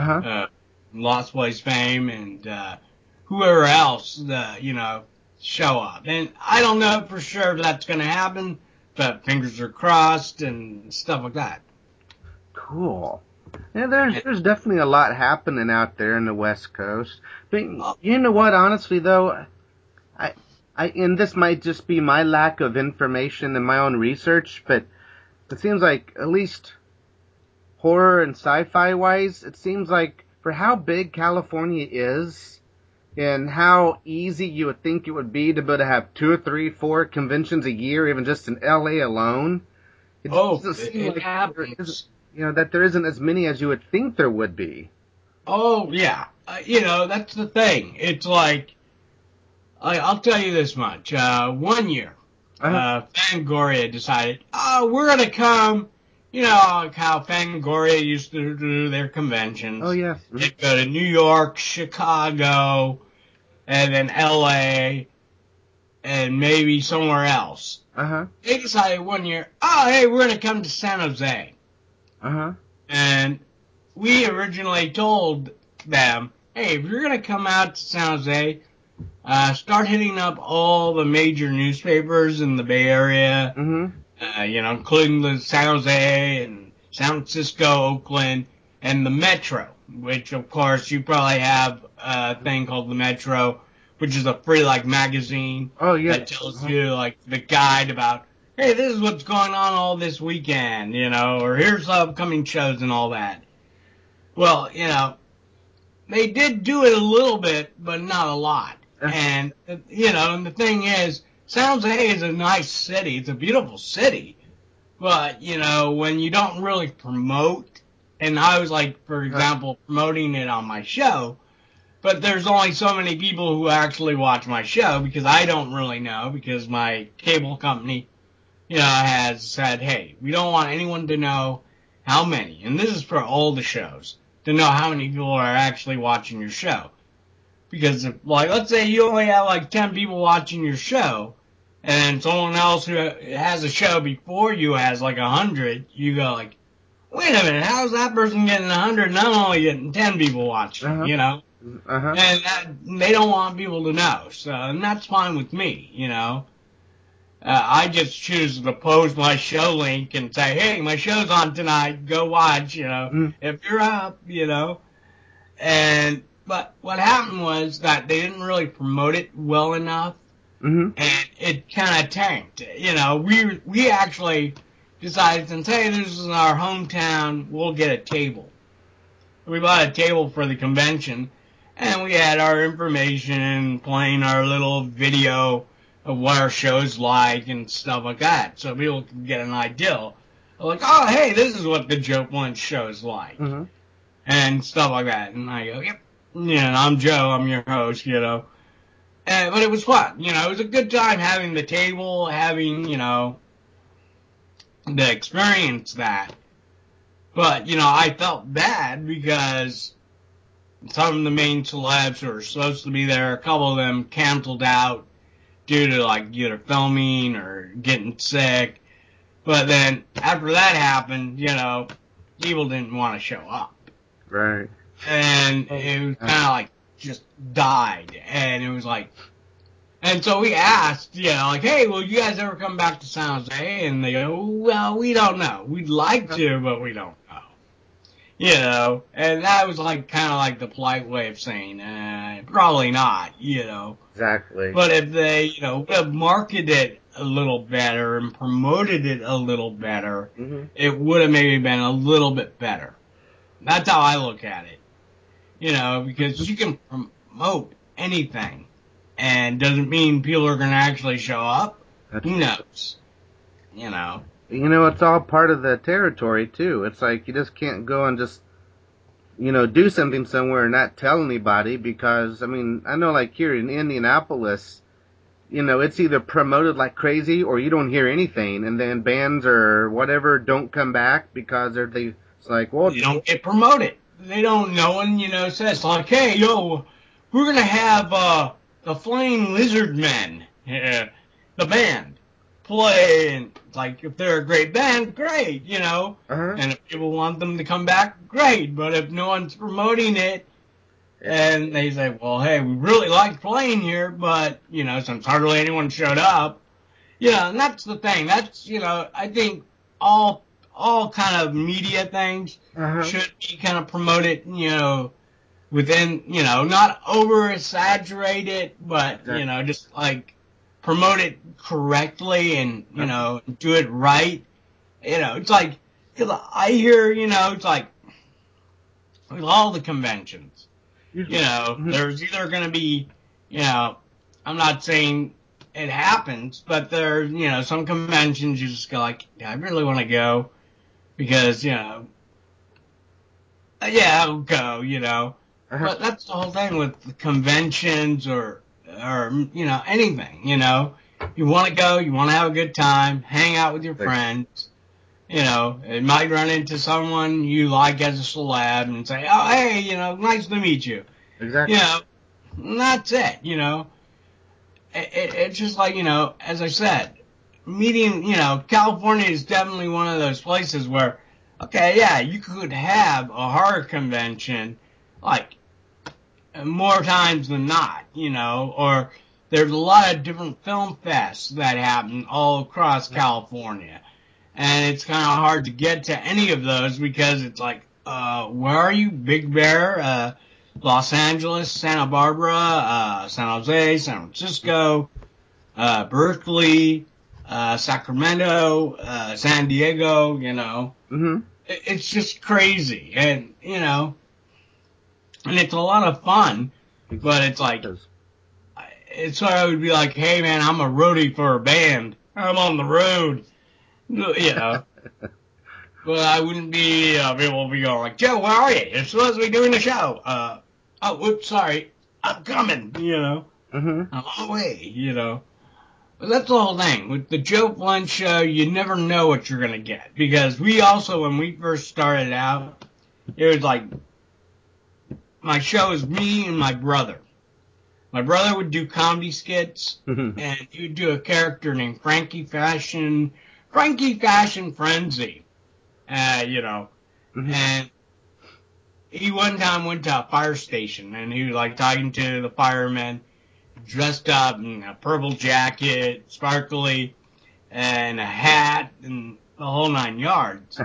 Lost Boys fame, and whoever else, show up. And I don't know for sure if that's going to happen, but fingers are crossed and stuff like that. Cool. Yeah, there's definitely a lot happening out there in the West Coast. But you know what? Honestly, though, and this might just be my lack of information and my own research, but it seems like, at least horror and sci-fi wise, it seems like for how big California is and how easy you would think it would be to be able to have 2 or 3, 4 conventions a year, even just in LA alone. It happens. That there isn't as many as you would think there would be. Oh, yeah. That's the thing. It's like, I'll tell you this much. 1 year, Fangoria decided, we're going to come, like how Fangoria used to do their conventions. Oh, yes. They'd go to New York, Chicago, and then LA, and maybe somewhere else. They decided 1 year, hey, we're going to come to San Jose. And we originally told them, hey, if you're going to come out to San Jose, start hitting up all the major newspapers in the Bay Area, including the San Jose and San Francisco, Oakland, and the Metro, which, of course, you probably have a thing called the Metro, which is a free, magazine that tells you, the guide about, hey, this is what's going on all this weekend, or here's the upcoming shows and all that. Well, they did do it a little bit, but not a lot. And, and the thing is, San Jose is a nice city. It's a beautiful city. But, when you don't really promote, and I was for example, promoting it on my show, but there's only so many people who actually watch my show because I don't really know, because my cable company, has said, hey, we don't want anyone to know how many, and this is for all the shows, to know how many people are actually watching your show. Because if, let's say you only have 10 people watching your show, and someone else who has a show before you has 100, you go wait a minute, how's that person getting 100 and I'm only getting 10 people watching, And they don't want people to know, and that's fine with me, I just choose to post my show link and say, hey, my show's on tonight, go watch, if you're up, But what happened was that they didn't really promote it well enough, and it kind of tanked. We actually decided, since, hey, this is our hometown, we'll get a table. We bought a table for the convention, and we had our information, playing our little video of what our show's like and stuff like that, so people can get an idea. Oh, hey, this is what the Joe Blunt show's like, and stuff like that. And I go, yep. Yeah, I'm Joe, I'm your host, but it was fun, it was a good time having the table, having, the experience that. But, I felt bad because some of the main celebs who were supposed to be there, a couple of them canceled out due to, either filming or getting sick. But then, after that happened, people didn't want to show up. Right. and it was kind of like just died, and it was like, and so we asked, you know, like, hey, will you guys ever come back to San Jose? And they go, well, we don't know. We'd like to, but we don't know. You know, and that was like kind of like the polite way of saying, probably not, you know. Exactly. But if they, you know, would have marketed it a little better and promoted it a little better, it would have maybe been a little bit better. That's how I look at it. You know, because you can promote anything, and doesn't mean people are going to actually show up. Who knows? You know. You know, it's all part of the territory, too. It's like you just can't go and just, you know, do something somewhere and not tell anybody because, I mean, I know like here in Indianapolis, you know, it's either promoted like crazy or you don't hear anything, and then bands or whatever don't come back because it's like, well... You don't get promoted. They don't, no one, you know, says like, hey, yo, we're going to have the Flying Lizard Men, the band, play, and like if they're a great band, great, you know, and if people want them to come back, great, but if no one's promoting it, and they say, well, hey, we really like playing here, but, you know, since hardly anyone showed up, yeah, and that's the thing, that's, you know, I think all kind of media things should be kind of promoted, you know, within, you know, not over-exaggerate it, but, you know, just like, promote it correctly and, you know, do it right. You know, it's like, I hear, you know, it's like, with all the conventions, you know, there's either going to be, you know, I'm not saying it happens, but there's, you know, some conventions you just go like, yeah, I really want to go because, you know, yeah, I'll go, you know. But that's the whole thing with the conventions or, you know, anything, you know. You want to go, you want to have a good time, hang out with your friends, you know. It might run into someone you like as a celeb and say, oh, hey, you know, nice to meet you. Exactly. You know, and that's it, you know. It's just like, you know, as I said, meeting, you know, California is definitely one of those places where, okay, yeah, you could have a horror convention, like, more times than not, you know, or there's a lot of different film fests that happen all across California. And it's kind of hard to get to any of those because it's like, where are you? Big Bear, Los Angeles, Santa Barbara, San Jose, San Francisco, Berkeley, Sacramento, San Diego, you know. It's just crazy. And, you know, and it's a lot of fun, but it's like, it's sort of would be like, hey man, I'm a roadie for a band. I'm on the road, you know. But I wouldn't be able to be going like, Joe, where are you? You're supposed to be doing the show. Oh, whoops, sorry. I'm coming, you know. I'm on the way, you know. But that's the whole thing. With the Joe Flynn show, you never know what you're going to get. Because we also, when we first started out, it was like, my show is me and my brother. My brother would do comedy skits, and he would do a character named Frankie Fashion Frenzy, you know. And he one time went to a fire station, and he was like talking to the firemen, dressed up in a purple jacket, sparkly, and a hat, and the whole 9 yards.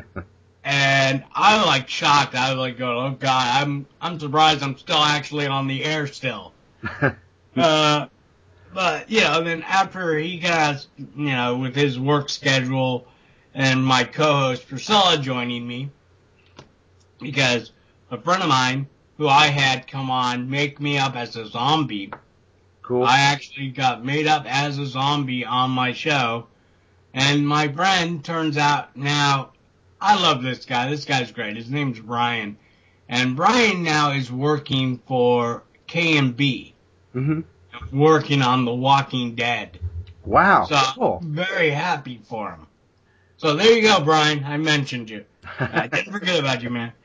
And I was like shocked. I was like going, oh God, I'm surprised I'm still actually on the air still. But, you know, then after he got, you know, with his work schedule and my co-host Priscilla joining me, because a friend of mine who I had come on make me up as a zombie. Cool. I actually got made up as a zombie on my show. And my friend turns out now, I love this guy. This guy's great. His name's Brian. And Brian now is working for KMB. Working on The Walking Dead. Wow. So cool. I'm very happy for him. So there you go, Brian. I mentioned you. I didn't forget about you, man.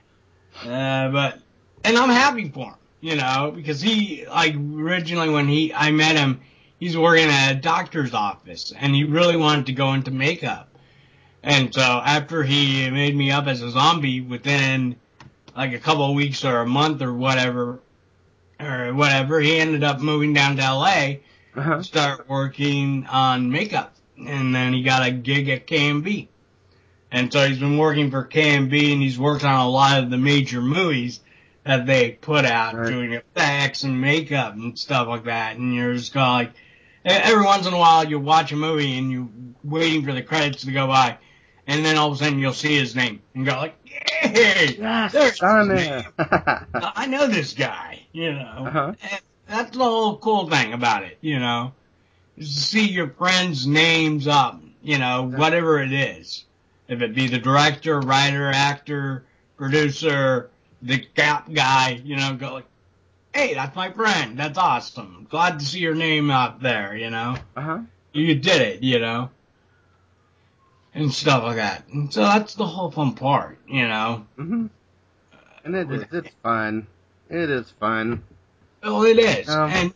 And I'm happy for him, you know, because he, like, originally when I met him, he's working at a doctor's office, and he really wanted to go into makeup. And so after he made me up as a zombie, within like a couple of weeks or a month or whatever, he ended up moving down to L.A. to start working on makeup. And then he got a gig at KMB. And so he's been working for KMB, and he's worked on a lot of the major movies that they put out, doing effects and makeup and stuff like that. And you're just kind of like, every once in a while you watch a movie and you're waiting for the credits to go by, and then all of a sudden you'll see his name and go like, hey, yes, there's on his there. name. I know this guy, you know. And that's the whole cool thing about it, you know, is to see your friends' names up, you know, whatever it is. If it be the director, writer, actor, producer, the guy, you know, go like, hey, that's my friend. That's awesome. Glad to see your name out there, you know. You did it, you know. And stuff like that. And so that's the whole fun part, you know. And it's fun. It is fun. Oh, it is. And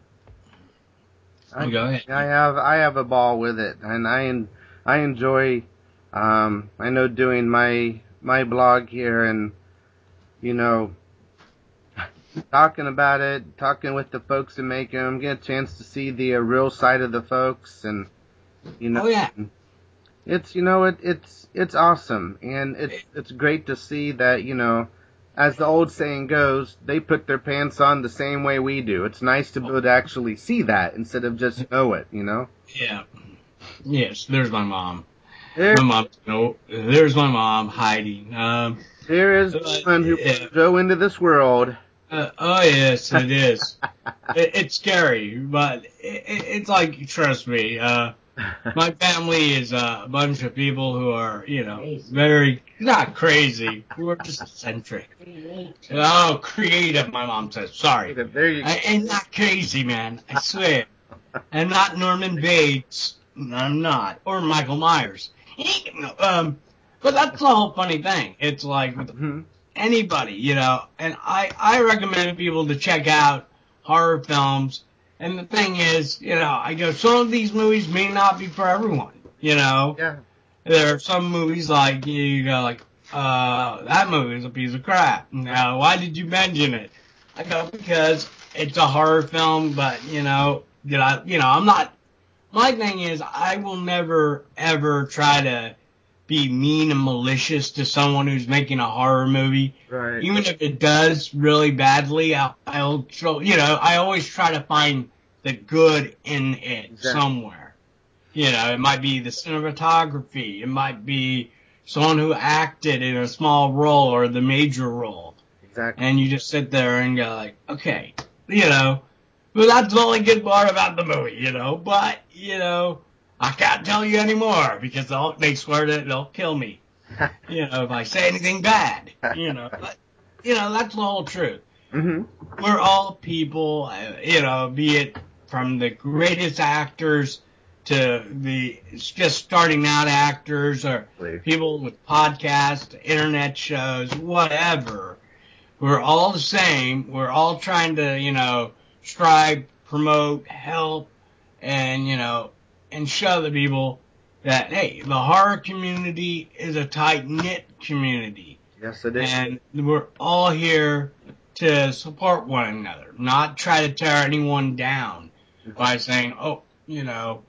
go ahead. I have a ball with it, and I enjoy. I know doing my blog here, and you know, talking about it, talking with the folks that make them, get a chance to see the real side of the folks, and you know, it's you know it's awesome, and it's great to see that, you know, as the old saying goes, they put their pants on the same way we do. It's nice to be able to actually see that instead of just know it, you know. Yeah. Yes. There's my mom. There's my mom hiding. There is one who will go into this world. Oh yes, it is. It's scary, but it's like, trust me. My family is a bunch of people who are, you know, very not crazy. We're just eccentric. Oh, creative. My mom says. Sorry. There you go. I'm not crazy, man. I swear. I'm not Norman Bates. I'm not, or Michael Myers. But that's the whole funny thing. It's like with anybody, you know, and I recommend people to check out horror films. And the thing is, you know, I go, some of these movies may not be for everyone, you know. Yeah. There are some movies like, you go like, that movie is a piece of crap. Now, why did you mention it? I go, because it's a horror film, but, you know, I'm not, my thing is, I will never, ever try to be mean and malicious to someone who's making a horror movie. Right. Even if it does really badly, I'll you know, I always try to find the good in it somewhere. You know, it might be the cinematography. It might be someone who acted in a small role or the major role. Exactly. And you just sit there and go like, okay, you know, well, that's the only good part about the movie, you know, but, you know, I can't tell you anymore because they swear that they'll kill me, you know, if I say anything bad, you know. But, you know, that's the whole truth. We're all people, you know, be it from the greatest actors to the just starting out actors or people with podcasts, internet shows, whatever. We're all the same. We're all trying to, you know, strive, promote, help, and, you know, and show the people that, hey, the horror community is a tight-knit community. Yes, it is. And we're all here to support one another, not try to tear anyone down by saying, oh, you know,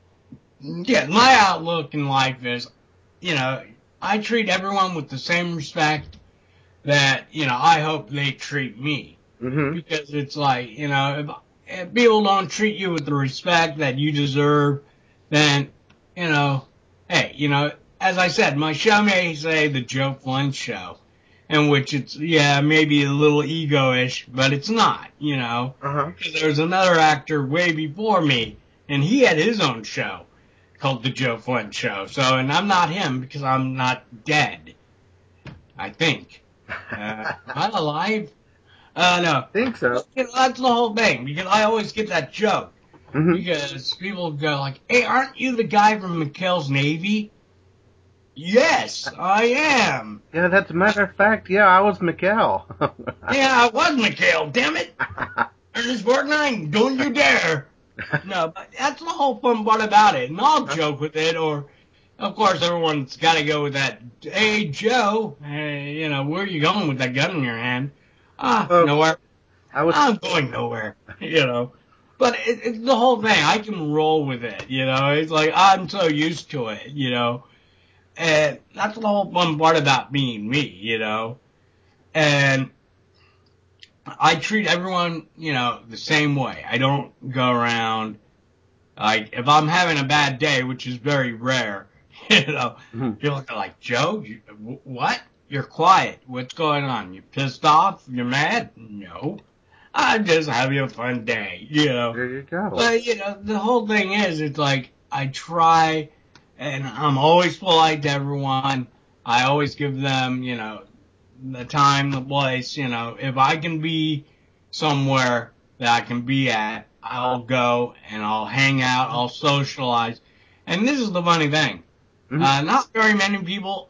yeah, my outlook in life is, you know, I treat everyone with the same respect that, you know, I hope they treat me. Because it's like, you know, if people don't treat you with the respect that you deserve, then, you know, hey, you know, as I said, my show may say The Joe Flynn Show, in which it's, yeah, maybe a little ego-ish, but it's not, you know. Because there was another actor way before me, and he had his own show called The Joe Flynn Show. So, and I'm not him because I'm not dead, I think. Am I alive? No. I think so. You know, that's the whole thing, because I always get that joke. Because people go like, hey, aren't you the guy from McHale's Navy? Yes, I am. Yeah, that's a matter of fact. Yeah, I was McHale. Yeah, I was McHale, damn it. Ernest Borgnine, don't you dare. No, but that's the whole fun part about it. And I'll joke with it, or, of course, everyone's got to go with that. Hey, Joe, hey, where are you going with that gun in your hand? Nowhere. I'm going nowhere. But it's the whole thing. I can roll with it. It's like I'm so used to it. And that's the whole fun part about being me. And I treat everyone, the same way. I don't go around, like, if I'm having a bad day, which is very rare, people are like, Joe, what? You're quiet. What's going on? You pissed off? You're mad? No. I'm just having a fun day, There you go. But, the whole thing is, it's like, I try, and I'm always polite to everyone. I always give them, the time, the place, if I can be somewhere that I can be at, I'll go and I'll hang out, I'll socialize. And this is the funny thing. Not very many people,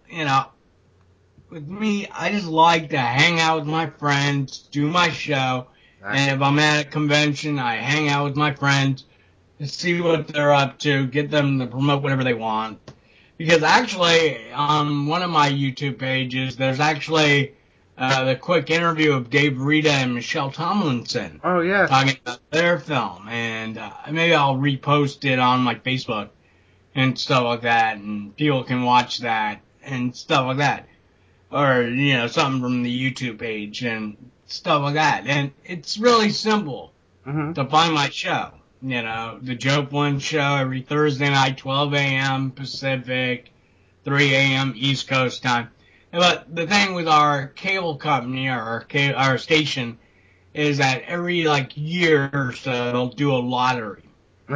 with me, I just like to hang out with my friends, do my show, and if I'm at a convention, I hang out with my friends, see what they're up to, get them to promote whatever they want. Because actually, on one of my YouTube pages, there's actually the quick interview of Dave Rita and Michelle Tomlinson. Oh, yeah. Talking about their film. And maybe I'll repost it on my Facebook and stuff like that, and people can watch that and stuff like that. Or, something from the YouTube page and stuff like that. And it's really simple to find my show. The Joe Flynn Show every Thursday night, 12 a.m. Pacific, 3 a.m. East Coast time. But the thing with our cable company, our station, is that every, year or so, they'll do a lottery.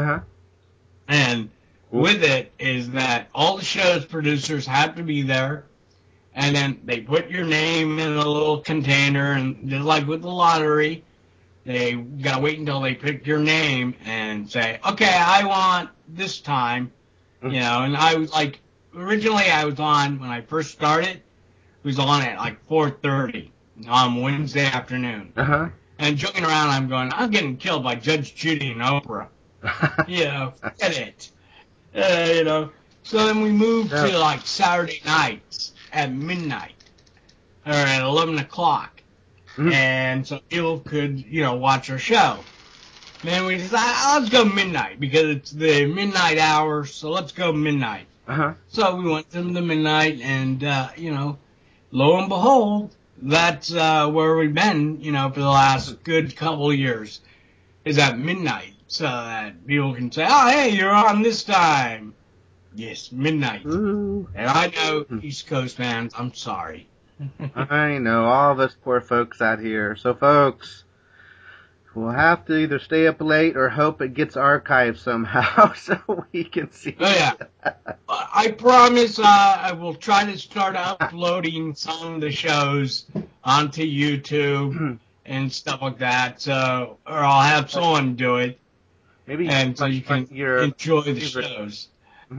And with it is that all the show's producers have to be there, and then they put your name in a little container, and just like with the lottery, they gotta wait until they pick your name and say, okay, I want this time, and I was originally I was on, when I first started, was on at 4:30 on Wednesday afternoon. And joking around, I'm getting killed by Judge Judy and Oprah. Forget it. So then we moved to Saturday nights at midnight, or at 11 o'clock. And so people could, watch our show. Then we decided, let's go midnight, because it's the midnight hour, so let's go midnight. So we went to the midnight, and, lo and behold, that's where we've been, for the last good couple of years, is at midnight, so that people can say, oh, hey, you're on this time. Yes, midnight. And I know, East Coast fans, I'm sorry. I know, all of us poor folks out here. So, folks, we'll have to either stay up late or hope it gets archived somehow so we can see it. Oh, yeah. I promise I will try to start uploading some of the shows onto YouTube and stuff like that. So, or I'll have someone do it. Maybe and so you can enjoy the shows.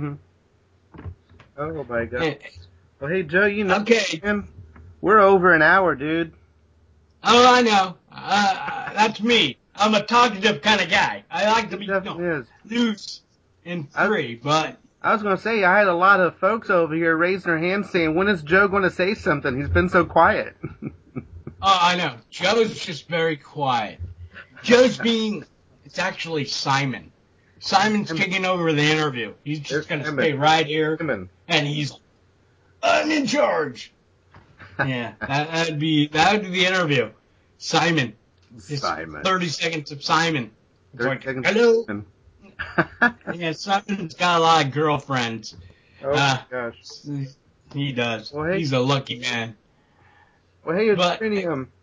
Oh, my God. Well, hey, Joe, okay. Man, we're over an hour, dude. Oh, I know. That's me. I'm a talkative kind of guy. I like to be loose and free, but... I was going to say, I had a lot of folks over here raising their hands saying, when is Joe going to say something? He's been so quiet. Oh, I know. Joe's just very quiet. It's actually Simon. Simon's kicking over the interview. He's just going to stay right here, and I'm in charge. Yeah, that would be the interview. Simon. 30 seconds of Simon. It's like, hello. Yeah, Simon's got a lot of girlfriends. Oh my gosh. He does. Well, hey, he's a lucky man. Well, hey, any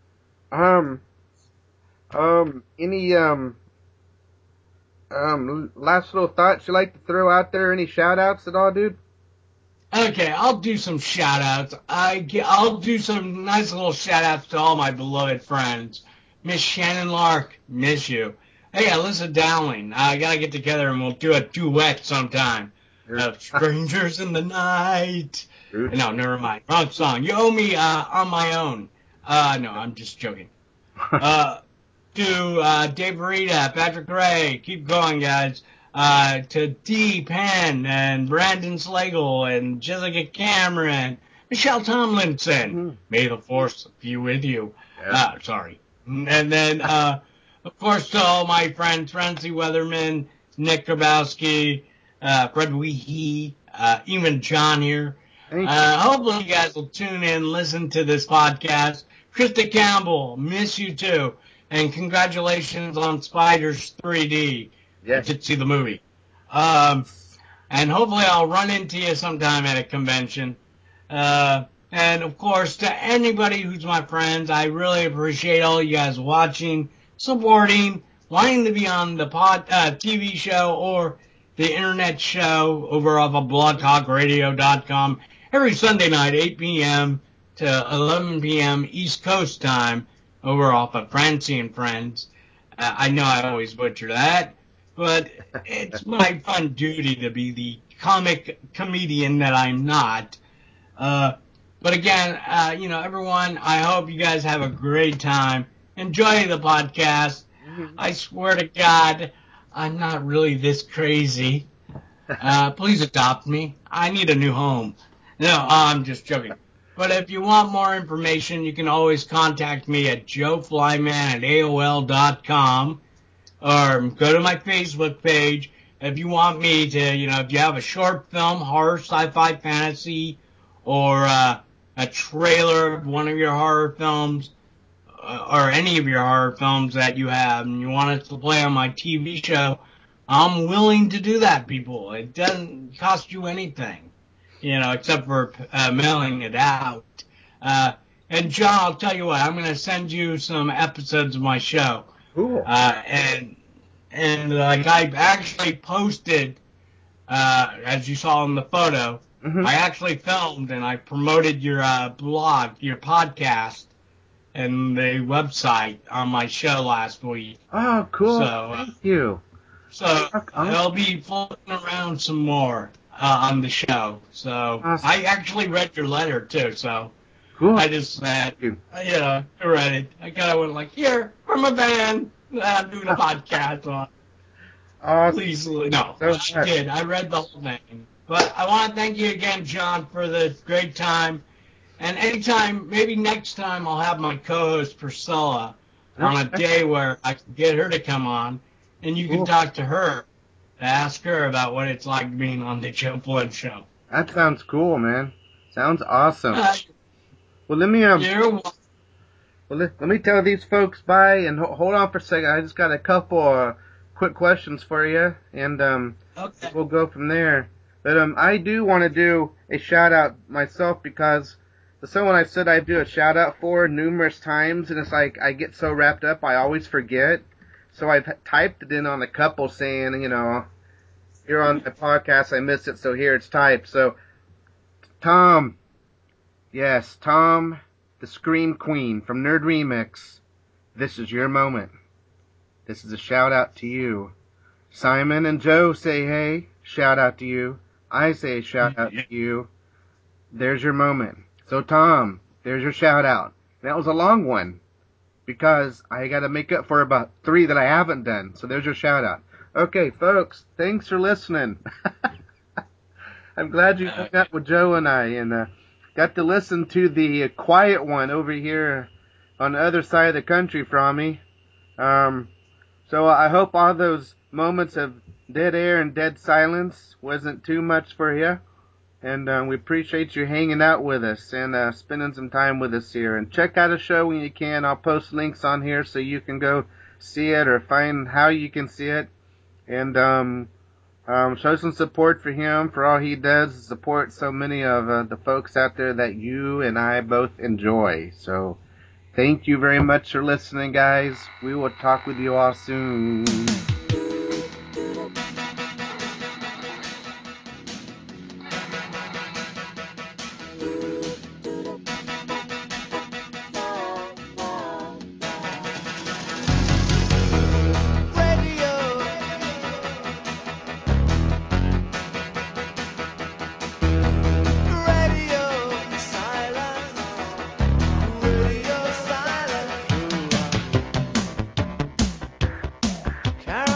last little thoughts you like to throw out there? Any shout outs at all, dude? Okay, I'll do some shout outs. I'll do some nice little shout outs to all my beloved friends. Miss Shannon Lark, miss you. Hey, Alyssa Dowling, I gotta get together and we'll do a duet sometime. Strangers in the Night. No, never mind. Wrong song. You owe me On My Own. No, I'm just joking. To Dave Rita, Patrick Gray, keep going, guys. to Dee Penn and Brandon Slagle and Jessica Cameron, Michelle Tomlinson. Mm-hmm. May the Force be with you. Yeah. Sorry. And then, of course, to all my friends, Francie Weatherman, Nick Grabowski, Fred Weehee, even John here. Hopefully you guys will tune in, listen to this podcast. Krista Campbell, miss you too. And congratulations on Spiders 3D. Yes. I did see the movie. And hopefully I'll run into you sometime at a convention. And of course, to anybody who's my friends, I really appreciate all you guys watching, supporting, wanting to be on the TV show or the internet show over off of blogtalkradio.com every Sunday night, 8 p.m. to 11 p.m. East Coast time over off of Francie and Friends. I know I always butcher that, but it's my fun duty to be the comic comedian that I'm not. But again, everyone, I hope you guys have a great time. Enjoy the podcast. I swear to God, I'm not really this crazy. Please adopt me. I need a new home. No, I'm just joking. But if you want more information, you can always contact me at joeflyman@aol.com or go to my Facebook page. If you want me to, if you have a short film, horror, sci-fi, fantasy, or a trailer of one of your horror films, or any of your horror films that you have, and you want us to play on my TV show, I'm willing to do that, people. It doesn't cost you anything, except for mailing it out. And John, I'll tell you what, I'm going to send you some episodes of my show. Cool. And like I actually posted, as you saw in the photo, I actually filmed and I promoted your blog, your podcast, and the website on my show last week. Oh, cool. So, thank you. So I'll be floating around some more on the show. So awesome. I actually read your letter too. So cool. I just said, I read it. I kind of went like, here, from a band, I'm doing a podcast on. Please, no, I did. I read the whole thing. But I want to thank you again, John, for the great time. And anytime, maybe next time, I'll have my co-host Priscilla on a day where I can get her to come on, and you can talk to her, ask her about what it's like being on the Joe Flood Show. That sounds cool, man. Sounds awesome. Well, let me let me tell these folks bye, and hold on for a second. I just got a couple quick questions for you, and we'll go from there. But I do want to do a shout out myself because someone I said I'd do a shout out for numerous times, and it's like I get so wrapped up I always forget. So I've typed it in on the couple saying, here on the podcast I missed it, so here it's typed. So Tom, yes, Tom, the Scream Queen from Nerd Remix, this is your moment. This is a shout out to you. Simon and Joe say hey, shout out to you. I say shout out to you. There's your moment. So Tom, there's your shout out. That was a long one because I got to make up for about 3 that I haven't done. So there's your shout out. Okay, folks, thanks for listening. I'm glad you hung out with Joe and I and got to listen to the quiet one over here on the other side of the country from me. So I hope all those moments of dead air and dead silence wasn't too much for you. And we appreciate you hanging out with us and spending some time with us here. And check out the show when you can. I'll post links on here so you can go see it or find how you can see it. And show some support for him for all he does to support so many of the folks out there that you and I both enjoy. So thank you very much for listening, guys. We will talk with you all soon. Carol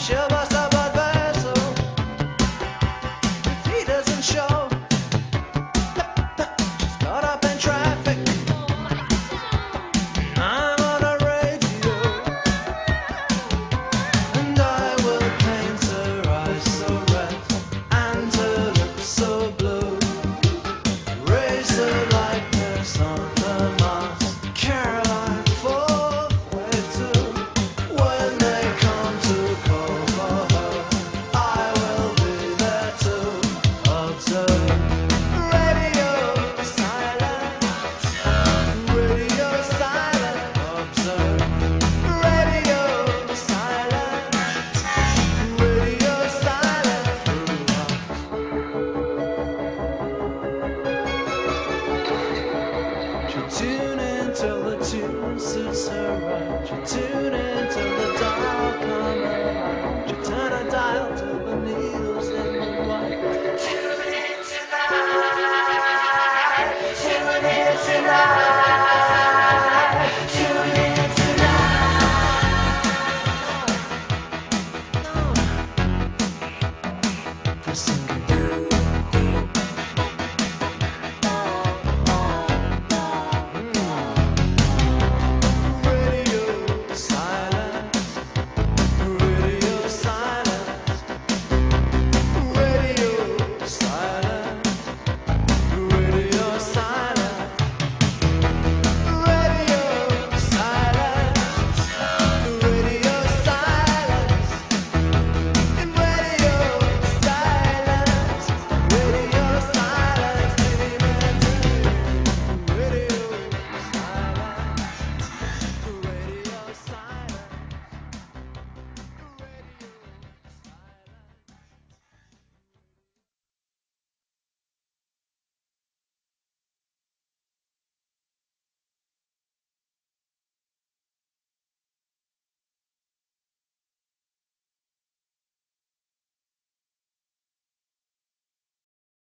She'll bust a blood vessel if he doesn't show. She's caught up in traffic. I'm on a radio, and I will paint her eyes so red and her lips so blue. Raise the likeness on the mast, Caroline Fourth way too. When they come to call for her, I will be there to observe. Radio silent, radio silent, observe. Radio silent, radio silent throughout. She'll tune in till the tune suits her right. She'll tune in till the dial come alive. She'll turn a dial till the needle's in the white. Tune in tonight. Tune in tonight. Tune in tonight. The singing